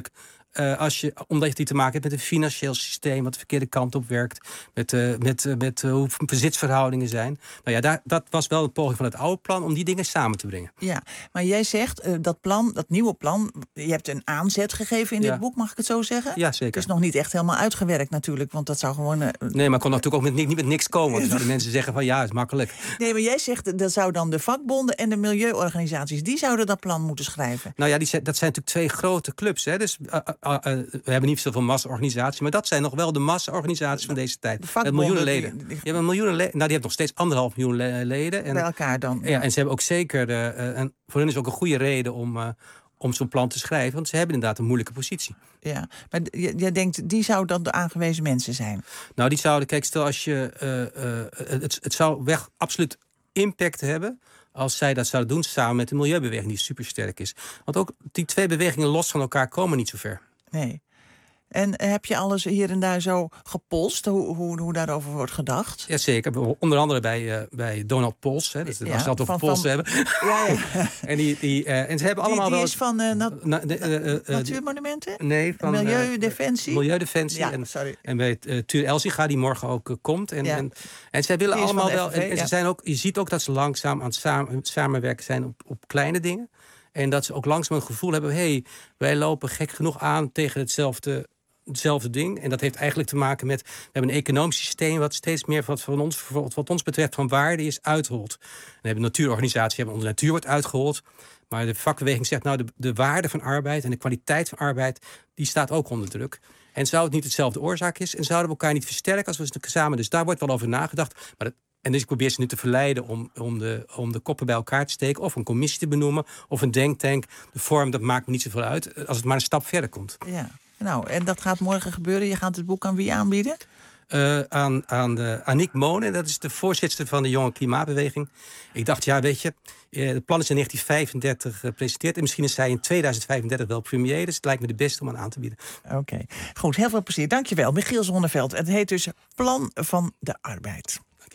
Uh, als je, omdat je die te maken hebt met een financieel systeem wat de verkeerde kant op werkt, met, uh, met, uh, met uh, hoe bezitsverhoudingen zijn. Nou ja, daar, dat was wel een poging van het oude plan om die dingen samen te brengen. Ja, maar jij zegt uh, dat plan, dat nieuwe plan, je hebt een aanzet gegeven in ja. dit boek, mag ik het zo zeggen? Ja, zeker. Het is nog niet echt helemaal uitgewerkt natuurlijk, want dat zou gewoon... Uh, nee, maar kon natuurlijk ook met, niet met niks komen. Want dan zouden mensen zeggen van ja, het is makkelijk. Nee, maar jij zegt dat zou dan de vakbonden en de milieuorganisaties, die zouden dat plan moeten schrijven. Nou ja, die, dat zijn natuurlijk twee grote clubs. Hè. Dus uh, uh, uh, we hebben niet zoveel massa-organisaties, maar dat zijn nog wel de massa-organisaties van deze tijd. De met miljoenen leden. Die, die... Je hebt een miljoenen leden. Nou, die hebben nog steeds anderhalf miljoen le- leden. En, bij elkaar dan. Ja. Ja, en ze hebben ook zeker, uh, en voor hen is ook een goede reden om, uh, om zo'n plan te schrijven, want ze hebben inderdaad een moeilijke positie. Ja, maar jij denkt, die zouden dan de aangewezen mensen zijn? Nou, die zouden, kijk, stel als je, uh, uh, het, het zou weg absoluut impact hebben als zij dat zouden doen samen met de milieubeweging die supersterk is. Want ook die twee bewegingen los van elkaar komen niet zo ver. Nee. En heb je alles hier en daar zo gepolst, hoe, hoe, hoe daarover wordt gedacht? Jazeker, onder andere bij, uh, bij Donald Pols. Hè, dus ja, als we het over Pols hebben. Ja, ja. en, die, die, uh, en ze hebben allemaal die, die wel... is van uh, nat- na, de, uh, uh, Natuurmonumenten? Nee, van Milieudefensie. Uh, Milieudefensie. Ja, en, sorry. en bij uh, Tuur Elsinga, die morgen ook uh, komt. En, ja. en, en zij willen allemaal wel... F N V, en, en ja. ze zijn ook, je ziet ook dat ze langzaam aan het samen, samenwerken zijn op, op kleine dingen. En dat ze ook langzaam een gevoel hebben... hé, hey, wij lopen gek genoeg aan tegen hetzelfde... hetzelfde ding. En dat heeft eigenlijk te maken met... we hebben een economisch systeem wat steeds meer wat, van ons, wat ons betreft van waarde is uitgehold. We hebben een natuurorganisatie, hebben onze natuur wordt uitgehold. Maar de vakbeweging zegt nou de, de waarde van arbeid en de kwaliteit van arbeid, die staat ook onder druk. En zou het niet hetzelfde oorzaak is en zouden we elkaar niet versterken als we samen... Dus daar wordt wel over nagedacht. Maar dat, en dus ik probeer ze nu te verleiden om, om, de, om de koppen bij elkaar te steken... of een commissie te benoemen, of een denktank. De vorm, dat maakt me niet zoveel uit, als het maar een stap verder komt. Ja. Nou, en dat gaat morgen gebeuren. Je gaat het boek aan wie aanbieden? Uh, aan, aan de Aniek Monen, dat is de voorzitter van de Jonge Klimaatbeweging. Ik dacht, ja, weet je, het plan is in negentien vijfendertig gepresenteerd... en misschien is zij in tweeduizend vijfendertig wel premier... dus het lijkt me de beste om aan aan te bieden. Oké, okay. Goed, heel veel plezier. Dankjewel, Michiel Zonneveld. Het heet dus Plan van de Arbeid.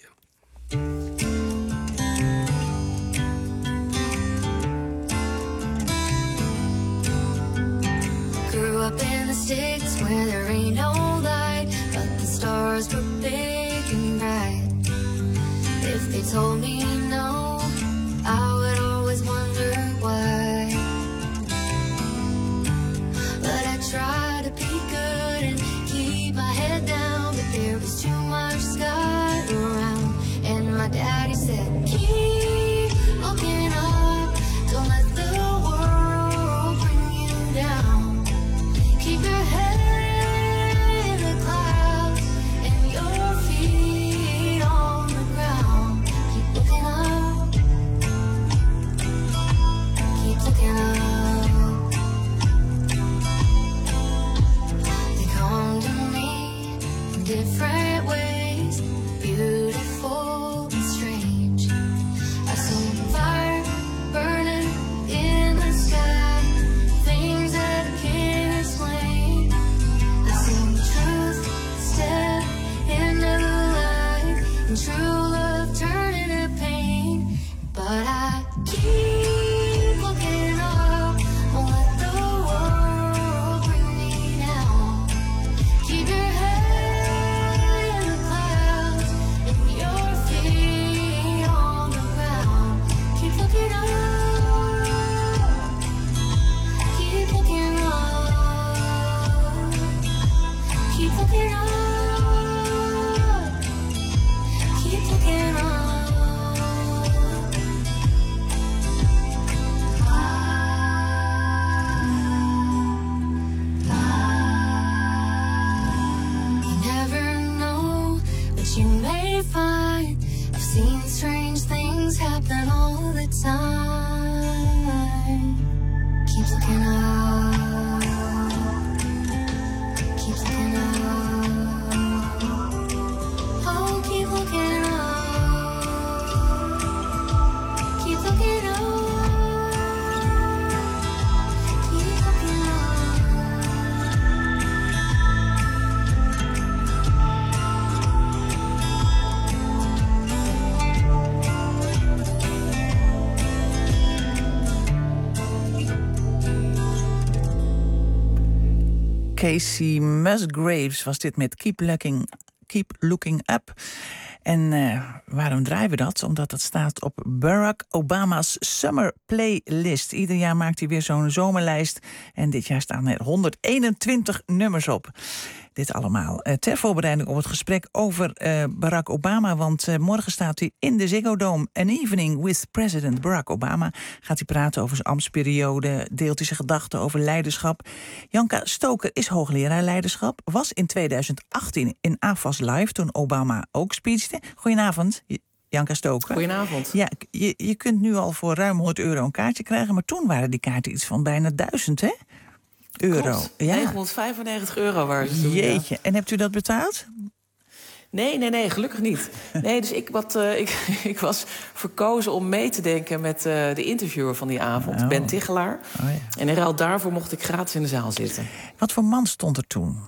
Dankjewel. Grew up in the sticks where there ain't no light, but the stars were big and bright. If they told me no, I would always wonder why. But I tried to be good and keep my head down, but there was too much sky around. And my daddy said, keep looking up, don't let the world bring you down. Keep your head in the clouds and your feet on the ground. Keep looking up. Casey Musgraves was dit met Keep Looking, Keep Looking Up. En uh, waarom draaien we dat? Omdat het staat op Barack Obama's Summer Playlist. Ieder jaar maakt hij weer zo'n zomerlijst. En dit jaar staan er honderdeenentwintig nummers op. Dit allemaal uh, ter voorbereiding op het gesprek over uh, Barack Obama. Want uh, morgen staat hij in de Ziggo Dome. An Evening with President Barack Obama. Gaat hij praten over zijn ambtsperiode. Deelt hij zijn gedachten over leiderschap. Janka Stoker is hoogleraar leiderschap. Was in tweeduizend achttien in A F A S Live toen Obama ook speechte. Goedenavond, Janka Stoker. Goedenavond. Ja, je, je kunt nu al voor ruim honderd euro een kaartje krijgen. Maar toen waren die kaarten iets van bijna duizend, hè? Euro. Klopt. Ja. negenhonderdvijfennegentig euro waren ze toen. Jeetje, ja. En hebt u dat betaald? Nee, nee, nee, gelukkig niet. Nee, dus ik, wat, uh, ik, ik was verkozen om mee te denken met uh, de interviewer van die avond, oh. Ben Tichelaar. Oh, ja. En in ruil daarvoor mocht ik gratis in de zaal zitten. Wat voor man stond er toen?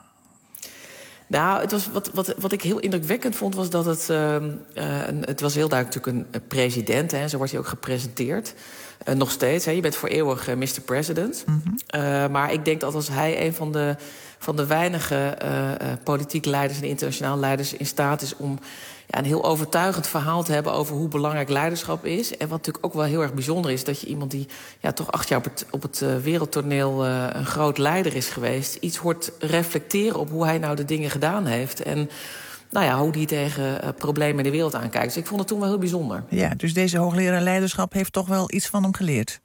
Nou, het was wat, wat, wat ik heel indrukwekkend vond, was dat het... Uh, uh, een, het was heel duidelijk natuurlijk een, een president, hè, zo wordt hij ook gepresenteerd. Uh, nog steeds, hè, je bent voor eeuwig uh, mister President. Mm-hmm. Uh, maar ik denk dat als hij een van de, van de weinige uh, uh, politieke leiders en internationale leiders in staat is om ja, een heel overtuigend verhaal te hebben over hoe belangrijk leiderschap is. En wat natuurlijk ook wel heel erg bijzonder is, dat je iemand die ja, toch acht jaar op het, op het uh, wereldtoneel uh, een groot leider is geweest, iets hoort reflecteren op hoe hij nou de dingen gedaan heeft. En nou ja, hoe die tegen uh, problemen in de wereld aankijkt. Dus ik vond het toen wel heel bijzonder. Ja, dus deze hoogleraar leiderschap heeft toch wel iets van hem geleerd?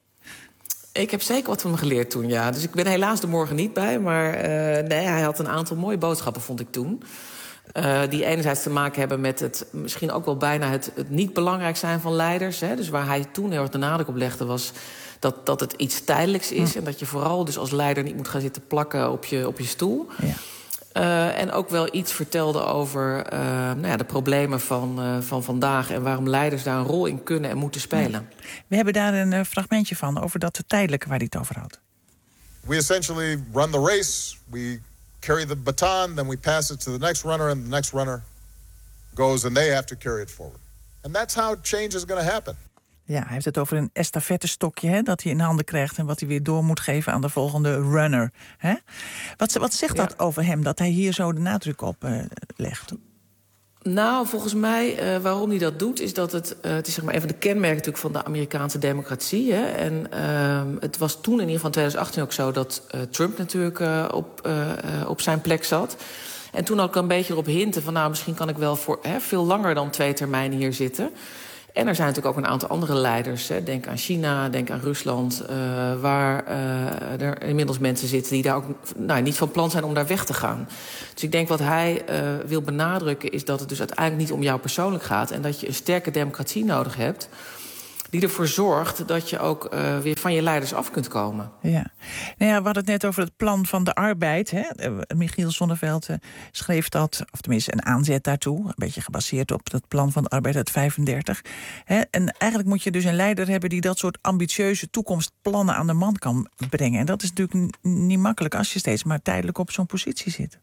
Ik heb zeker wat van hem geleerd toen, ja. Dus ik ben helaas er morgen niet bij. Maar uh, nee, hij had een aantal mooie boodschappen, vond ik toen. Uh, die enerzijds te maken hebben met het misschien ook wel bijna het, het niet belangrijk zijn van leiders. Hè. Dus waar hij toen heel erg de nadruk op legde was dat, dat het iets tijdelijks is. Hm. En dat je vooral dus als leider niet moet gaan zitten plakken op je, op je stoel. Ja. Uh, en ook wel iets vertelde over uh, nou ja, de problemen van, uh, van vandaag en waarom leiders daar een rol in kunnen en moeten spelen. Ja. We hebben daar een uh, fragmentje van over dat tijdelijke waar hij het over had. We essentially run the race. We carry the baton, then we pass it to the next runner, and the next runner goes and they have to carry it forward. And that's how change is going to happen. Ja, hij heeft het over een estafettestokje, hè, dat hij in handen krijgt en wat hij weer door moet geven aan de volgende runner. Hè? Wat, wat zegt ja. dat over hem, dat hij hier zo de nadruk op uh, legt? Nou, volgens mij, uh, waarom hij dat doet, is dat het... Uh, het is zeg maar een van de kenmerken natuurlijk van de Amerikaanse democratie. Hè? En uh, het was toen in ieder geval in twintig achttien ook zo dat uh, Trump natuurlijk uh, op, uh, uh, op zijn plek zat. En toen ook een beetje erop hinten van, nou, misschien kan ik wel voor hè, veel langer dan twee termijnen hier zitten. En er zijn natuurlijk ook een aantal andere leiders. Hè. Denk aan China, denk aan Rusland, uh, waar uh, er inmiddels mensen zitten die daar ook nou, niet van plan zijn om daar weg te gaan. Dus ik denk wat hij uh, wil benadrukken is dat het dus uiteindelijk niet om jou persoonlijk gaat en dat je een sterke democratie nodig hebt die ervoor zorgt dat je ook uh, weer van je leiders af kunt komen. Ja. Nou ja, we hadden het net over het plan van de arbeid. Hè? Michiel Zonneveld uh, schreef dat, of tenminste een aanzet daartoe, een beetje gebaseerd op het plan van de arbeid uit vijfendertig. Hè? En eigenlijk moet je dus een leider hebben die dat soort ambitieuze toekomstplannen aan de man kan brengen. En dat is natuurlijk n- niet makkelijk als je steeds maar tijdelijk op zo'n positie zit.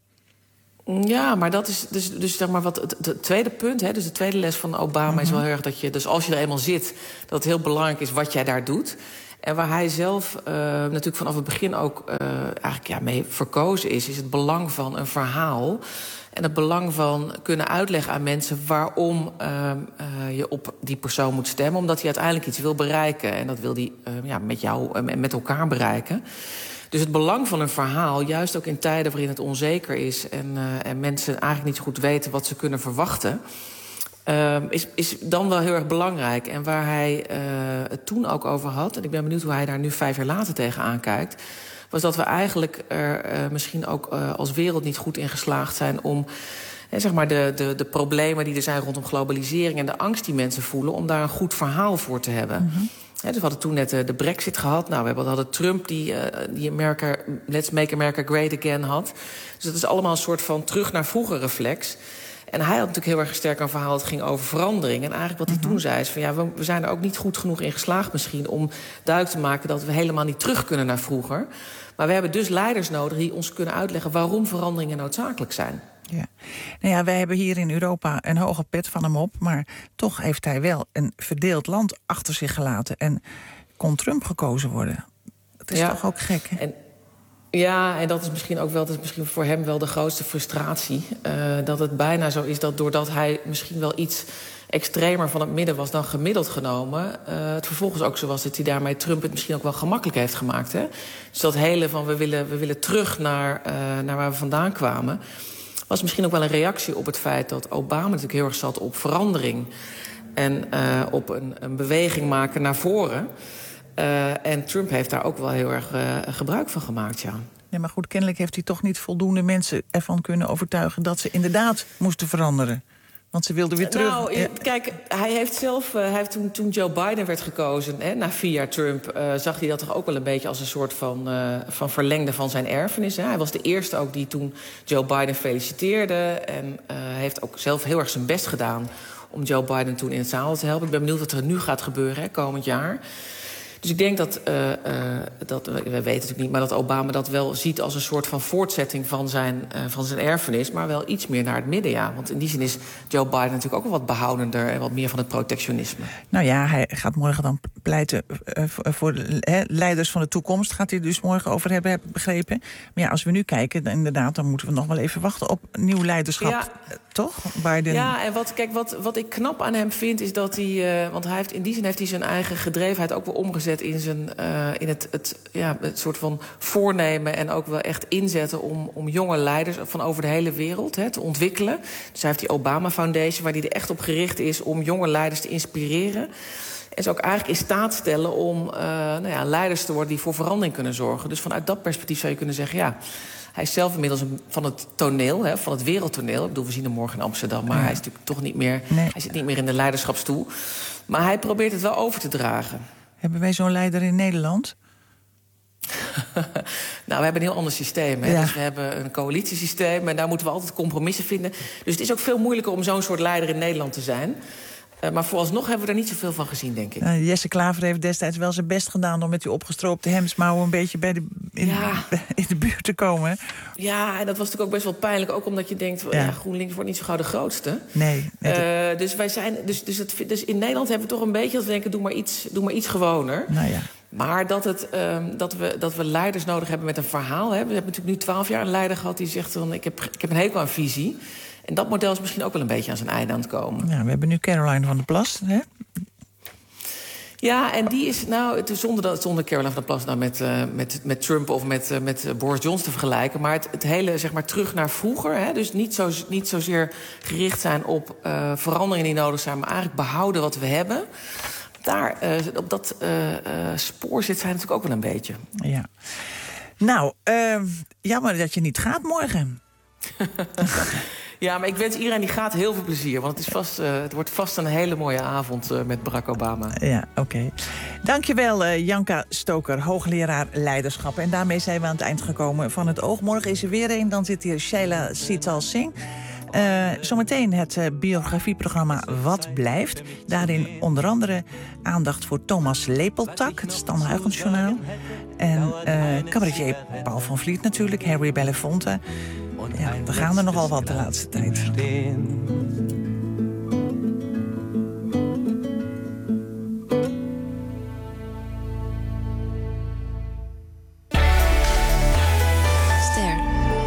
Ja, maar dat is dus, dus zeg maar wat het, het tweede punt, hè, dus de tweede les van Obama mm-hmm. is wel heel erg dat je, dus als je er eenmaal zit, dat het heel belangrijk is wat jij daar doet. En waar hij zelf uh, natuurlijk vanaf het begin ook uh, eigenlijk ja, mee verkozen is, is het belang van een verhaal. En het belang van kunnen uitleggen aan mensen waarom uh, uh, je op die persoon moet stemmen. Omdat hij uiteindelijk iets wil bereiken. En dat wil hij uh, ja, met jou en uh, met elkaar bereiken. Dus het belang van een verhaal, juist ook in tijden waarin het onzeker is en, uh, en mensen eigenlijk niet zo goed weten wat ze kunnen verwachten, uh, is, is dan wel heel erg belangrijk. En waar hij uh, het toen ook over had, en ik ben benieuwd hoe hij daar nu vijf jaar later tegenaan kijkt, was dat we eigenlijk er uh, misschien ook uh, als wereld niet goed in geslaagd zijn om hè, zeg maar de, de, de problemen die er zijn rondom globalisering en de angst die mensen voelen, om daar een goed verhaal voor te hebben. Mm-hmm. Ja, dus we hadden toen net uh, de Brexit gehad. Nou, we hebben, hadden Trump die, uh, die America, Let's Make America Great Again had. Dus dat is allemaal een soort van terug naar vroeger reflex. En hij had natuurlijk heel erg sterk een verhaal dat ging over verandering. En eigenlijk wat hij mm-hmm. toen zei is van ja, we, we zijn er ook niet goed genoeg in geslaagd misschien om duidelijk te maken dat we helemaal niet terug kunnen naar vroeger. Maar we hebben dus leiders nodig die ons kunnen uitleggen waarom veranderingen noodzakelijk zijn. Ja. Nou ja, wij hebben hier in Europa een hoge pet van hem op, maar toch heeft hij wel een verdeeld land achter zich gelaten en kon Trump gekozen worden. Dat is ja. toch ook gek, hè? En Ja, en dat is misschien ook wel, dat is misschien voor hem wel de grootste frustratie. Uh, dat het bijna zo is dat doordat hij misschien wel iets extremer van het midden was dan gemiddeld genomen, uh, het vervolgens ook zo was dat hij daarmee Trump het misschien ook wel gemakkelijk heeft gemaakt. Hè? Dus dat hele van we willen, we willen terug naar, uh, naar waar we vandaan kwamen, was misschien ook wel een reactie op het feit dat Obama natuurlijk heel erg zat op verandering en uh, op een, een beweging maken naar voren. Uh, en Trump heeft daar ook wel heel erg uh, gebruik van gemaakt, ja. Nee, maar goed, kennelijk heeft hij toch niet voldoende mensen ervan kunnen overtuigen dat ze inderdaad moesten veranderen. Want ze wilden weer terug. Nou, ja. kijk, hij heeft zelf, uh, hij heeft toen, toen Joe Biden werd gekozen, hè, na vier jaar Trump, uh, zag hij dat toch ook wel een beetje als een soort van, uh, van verlengde van zijn erfenis. Hè. Hij was de eerste ook die toen Joe Biden feliciteerde en uh, heeft ook zelf heel erg zijn best gedaan om Joe Biden toen in het zadel te helpen. Ik ben benieuwd wat er nu gaat gebeuren, hè, komend jaar. Dus ik denk dat, uh, uh, dat, we weten het natuurlijk niet, maar dat Obama dat wel ziet als een soort van voortzetting van zijn, uh, van zijn erfenis, maar wel iets meer naar het midden, ja. Want in die zin is Joe Biden natuurlijk ook wel wat behoudender en wat meer van het protectionisme. Nou ja, hij gaat morgen dan pleiten uh, voor, voor he, leiders van de toekomst. Gaat hij dus morgen over hebben, heb ik begrepen. Maar ja, als we nu kijken, dan, inderdaad, dan moeten we nog wel even wachten op nieuw leiderschap. Ja. Toch? Biden. Ja, en wat, kijk, wat, wat ik knap aan hem vind is dat hij, uh, want hij heeft, in die zin heeft hij zijn eigen gedrevenheid ook wel omgezet in, zijn, uh, in het, het, ja, het soort van voornemen en ook wel echt inzetten om, om jonge leiders van over de hele wereld hè, te ontwikkelen. Dus hij heeft die Obama Foundation, waar hij er echt op gericht is om jonge leiders te inspireren. En ze ook eigenlijk in staat stellen om uh, nou ja, leiders te worden die voor verandering kunnen zorgen. Dus vanuit dat perspectief zou je kunnen zeggen, ja, hij is zelf inmiddels een, van het toneel, hè, van het wereldtoneel. Ik bedoel, we zien hem morgen in Amsterdam, maar ja. hij is natuurlijk toch niet meer, nee. hij zit niet meer in de leiderschapsstoel. Maar hij probeert het wel over te dragen. Hebben wij zo'n leider in Nederland? Nou, we hebben een heel ander systeem. Hè? Ja. Dus we hebben een coalitiesysteem en daar moeten we altijd compromissen vinden. Dus het is ook veel moeilijker om zo'n soort leider in Nederland te zijn. Uh, maar vooralsnog hebben we er niet zoveel van gezien, denk ik. Uh, Jesse Klaver heeft destijds wel zijn best gedaan om met die opgestroopte hemdsmouwen een beetje bij de, in, ja. in de buurt te komen. Ja, en dat was natuurlijk ook best wel pijnlijk. Ook omdat je denkt, ja. Ja, GroenLinks wordt niet zo gauw de grootste. Nee. nee uh, dus wij zijn, dus, dus, het, dus in Nederland hebben we toch een beetje dat we denken, doe maar iets, doe maar iets gewoner. Nou ja. Maar dat, het, um, dat, we, dat we leiders nodig hebben met een verhaal. Hè. We hebben natuurlijk nu twaalf jaar een leider gehad die zegt, dan, ik, heb, ik heb een hekel aan visie. En dat model is misschien ook wel een beetje aan zijn einde aan het komen. Ja, we hebben nu Caroline van der Plas, hè? Ja, en die is, nou, het is zonder, dat, zonder Caroline van der Plas nou met, uh, met, met Trump of met, uh, met Boris Johnson te vergelijken. Maar het, het hele, zeg maar, terug naar vroeger. Hè, dus niet, zo, niet zozeer gericht zijn op uh, veranderingen die nodig zijn, maar eigenlijk behouden wat we hebben. Daar, uh, op dat uh, uh, spoor zit zij natuurlijk ook wel een beetje. Ja. Nou, uh, jammer dat je niet gaat morgen. Ja, maar ik wens iedereen die gaat heel veel plezier. Want het, is vast, uh, het wordt vast een hele mooie avond uh, met Barack Obama. Ja, oké. Okay. Dankjewel, uh, Janka Stoker, hoogleraar leiderschap. En daarmee zijn we aan het eind gekomen van het Oog. Morgen is er weer een, dan zit hier Sheila Sital Singh. Uh, zometeen het uh, biografieprogramma Wat Blijft. Daarin onder andere aandacht voor Thomas Lepeltak, het Stan Huygens-journaal. En uh, cabaretier Paul van Vliet natuurlijk, Harry Belafonte. Ja, we gaan er nogal wat de laatste tijd. Ster.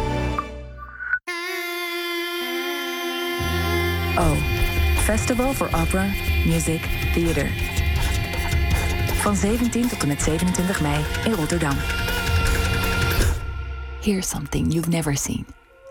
O. Festival for Opera, Music, Theater. Van zeventien tot en met zevenentwintig mei in Rotterdam. Here's something you've never seen.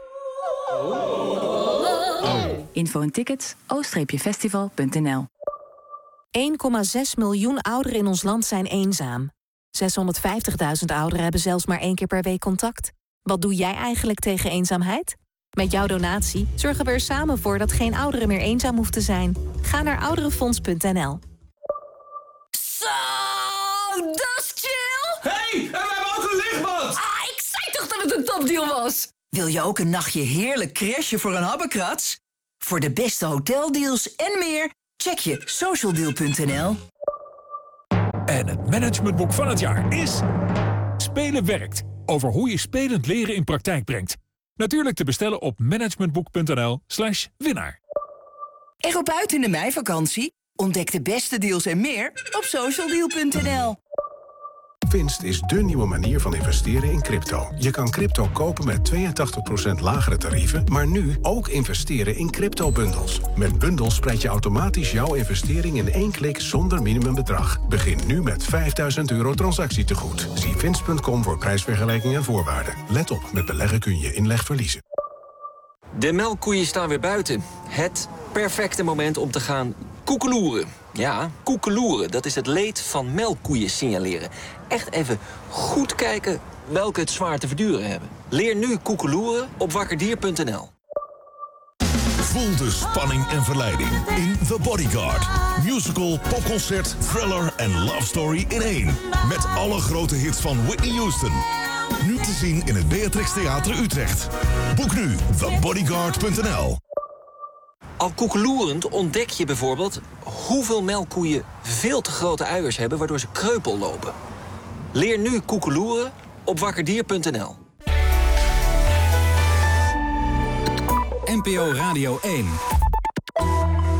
Info en tickets o festival punt n l. één komma zes miljoen ouderen in ons land zijn eenzaam. zeshonderdvijftigduizend ouderen hebben zelfs maar één keer per week contact. Wat doe jij eigenlijk tegen eenzaamheid? Met jouw donatie zorgen we er samen voor dat geen ouderen meer eenzaam hoeft te zijn. Ga naar ouderenfonds punt n l. Zo, dat is chill! Hey, en we hebben ook een lichtbad! Ah, ik zei toch dat het een topdeal was? Wil je ook een nachtje heerlijk crashen voor een habbekrats? Voor de beste hoteldeals en meer, check je socialdeal punt n l. En het managementboek van het jaar is Spelen werkt. Over hoe je spelend leren in praktijk brengt. Natuurlijk te bestellen op managementboek punt n l slash winnaar. Erop uit in de meivakantie? Ontdek de beste deals en meer op socialdeal punt n l. Winst is dé nieuwe manier van investeren in crypto. Je kan crypto kopen met tweeëntachtig procent lagere tarieven, maar nu ook investeren in crypto-bundels. Met bundels spreid je automatisch jouw investering in één klik zonder minimumbedrag. Begin nu met vijfduizend euro transactietegoed. Zie winst punt com voor prijsvergelijking en voorwaarden. Let op, met beleggen kun je inleg verliezen. De melkkoeien staan weer buiten. Het perfecte moment om te gaan koekeloeren. Ja, koekeloeren, dat is het leed van melkkoeien signaleren. Echt even goed kijken welke het zwaar te verduren hebben. Leer nu koekeloeren op wakkerdier punt n l. Voel de spanning en verleiding in The Bodyguard. Musical, popconcert, thriller en love story in één. Met alle grote hits van Whitney Houston. Nu te zien in het Beatrix Theater Utrecht. Boek nu the bodyguard punt n l. Al koekeloerend ontdek je bijvoorbeeld hoeveel melkkoeien veel te grote uiers hebben, waardoor ze kreupel lopen. Leer nu koekeloeren op wakkerdier punt n l. N P O Radio één.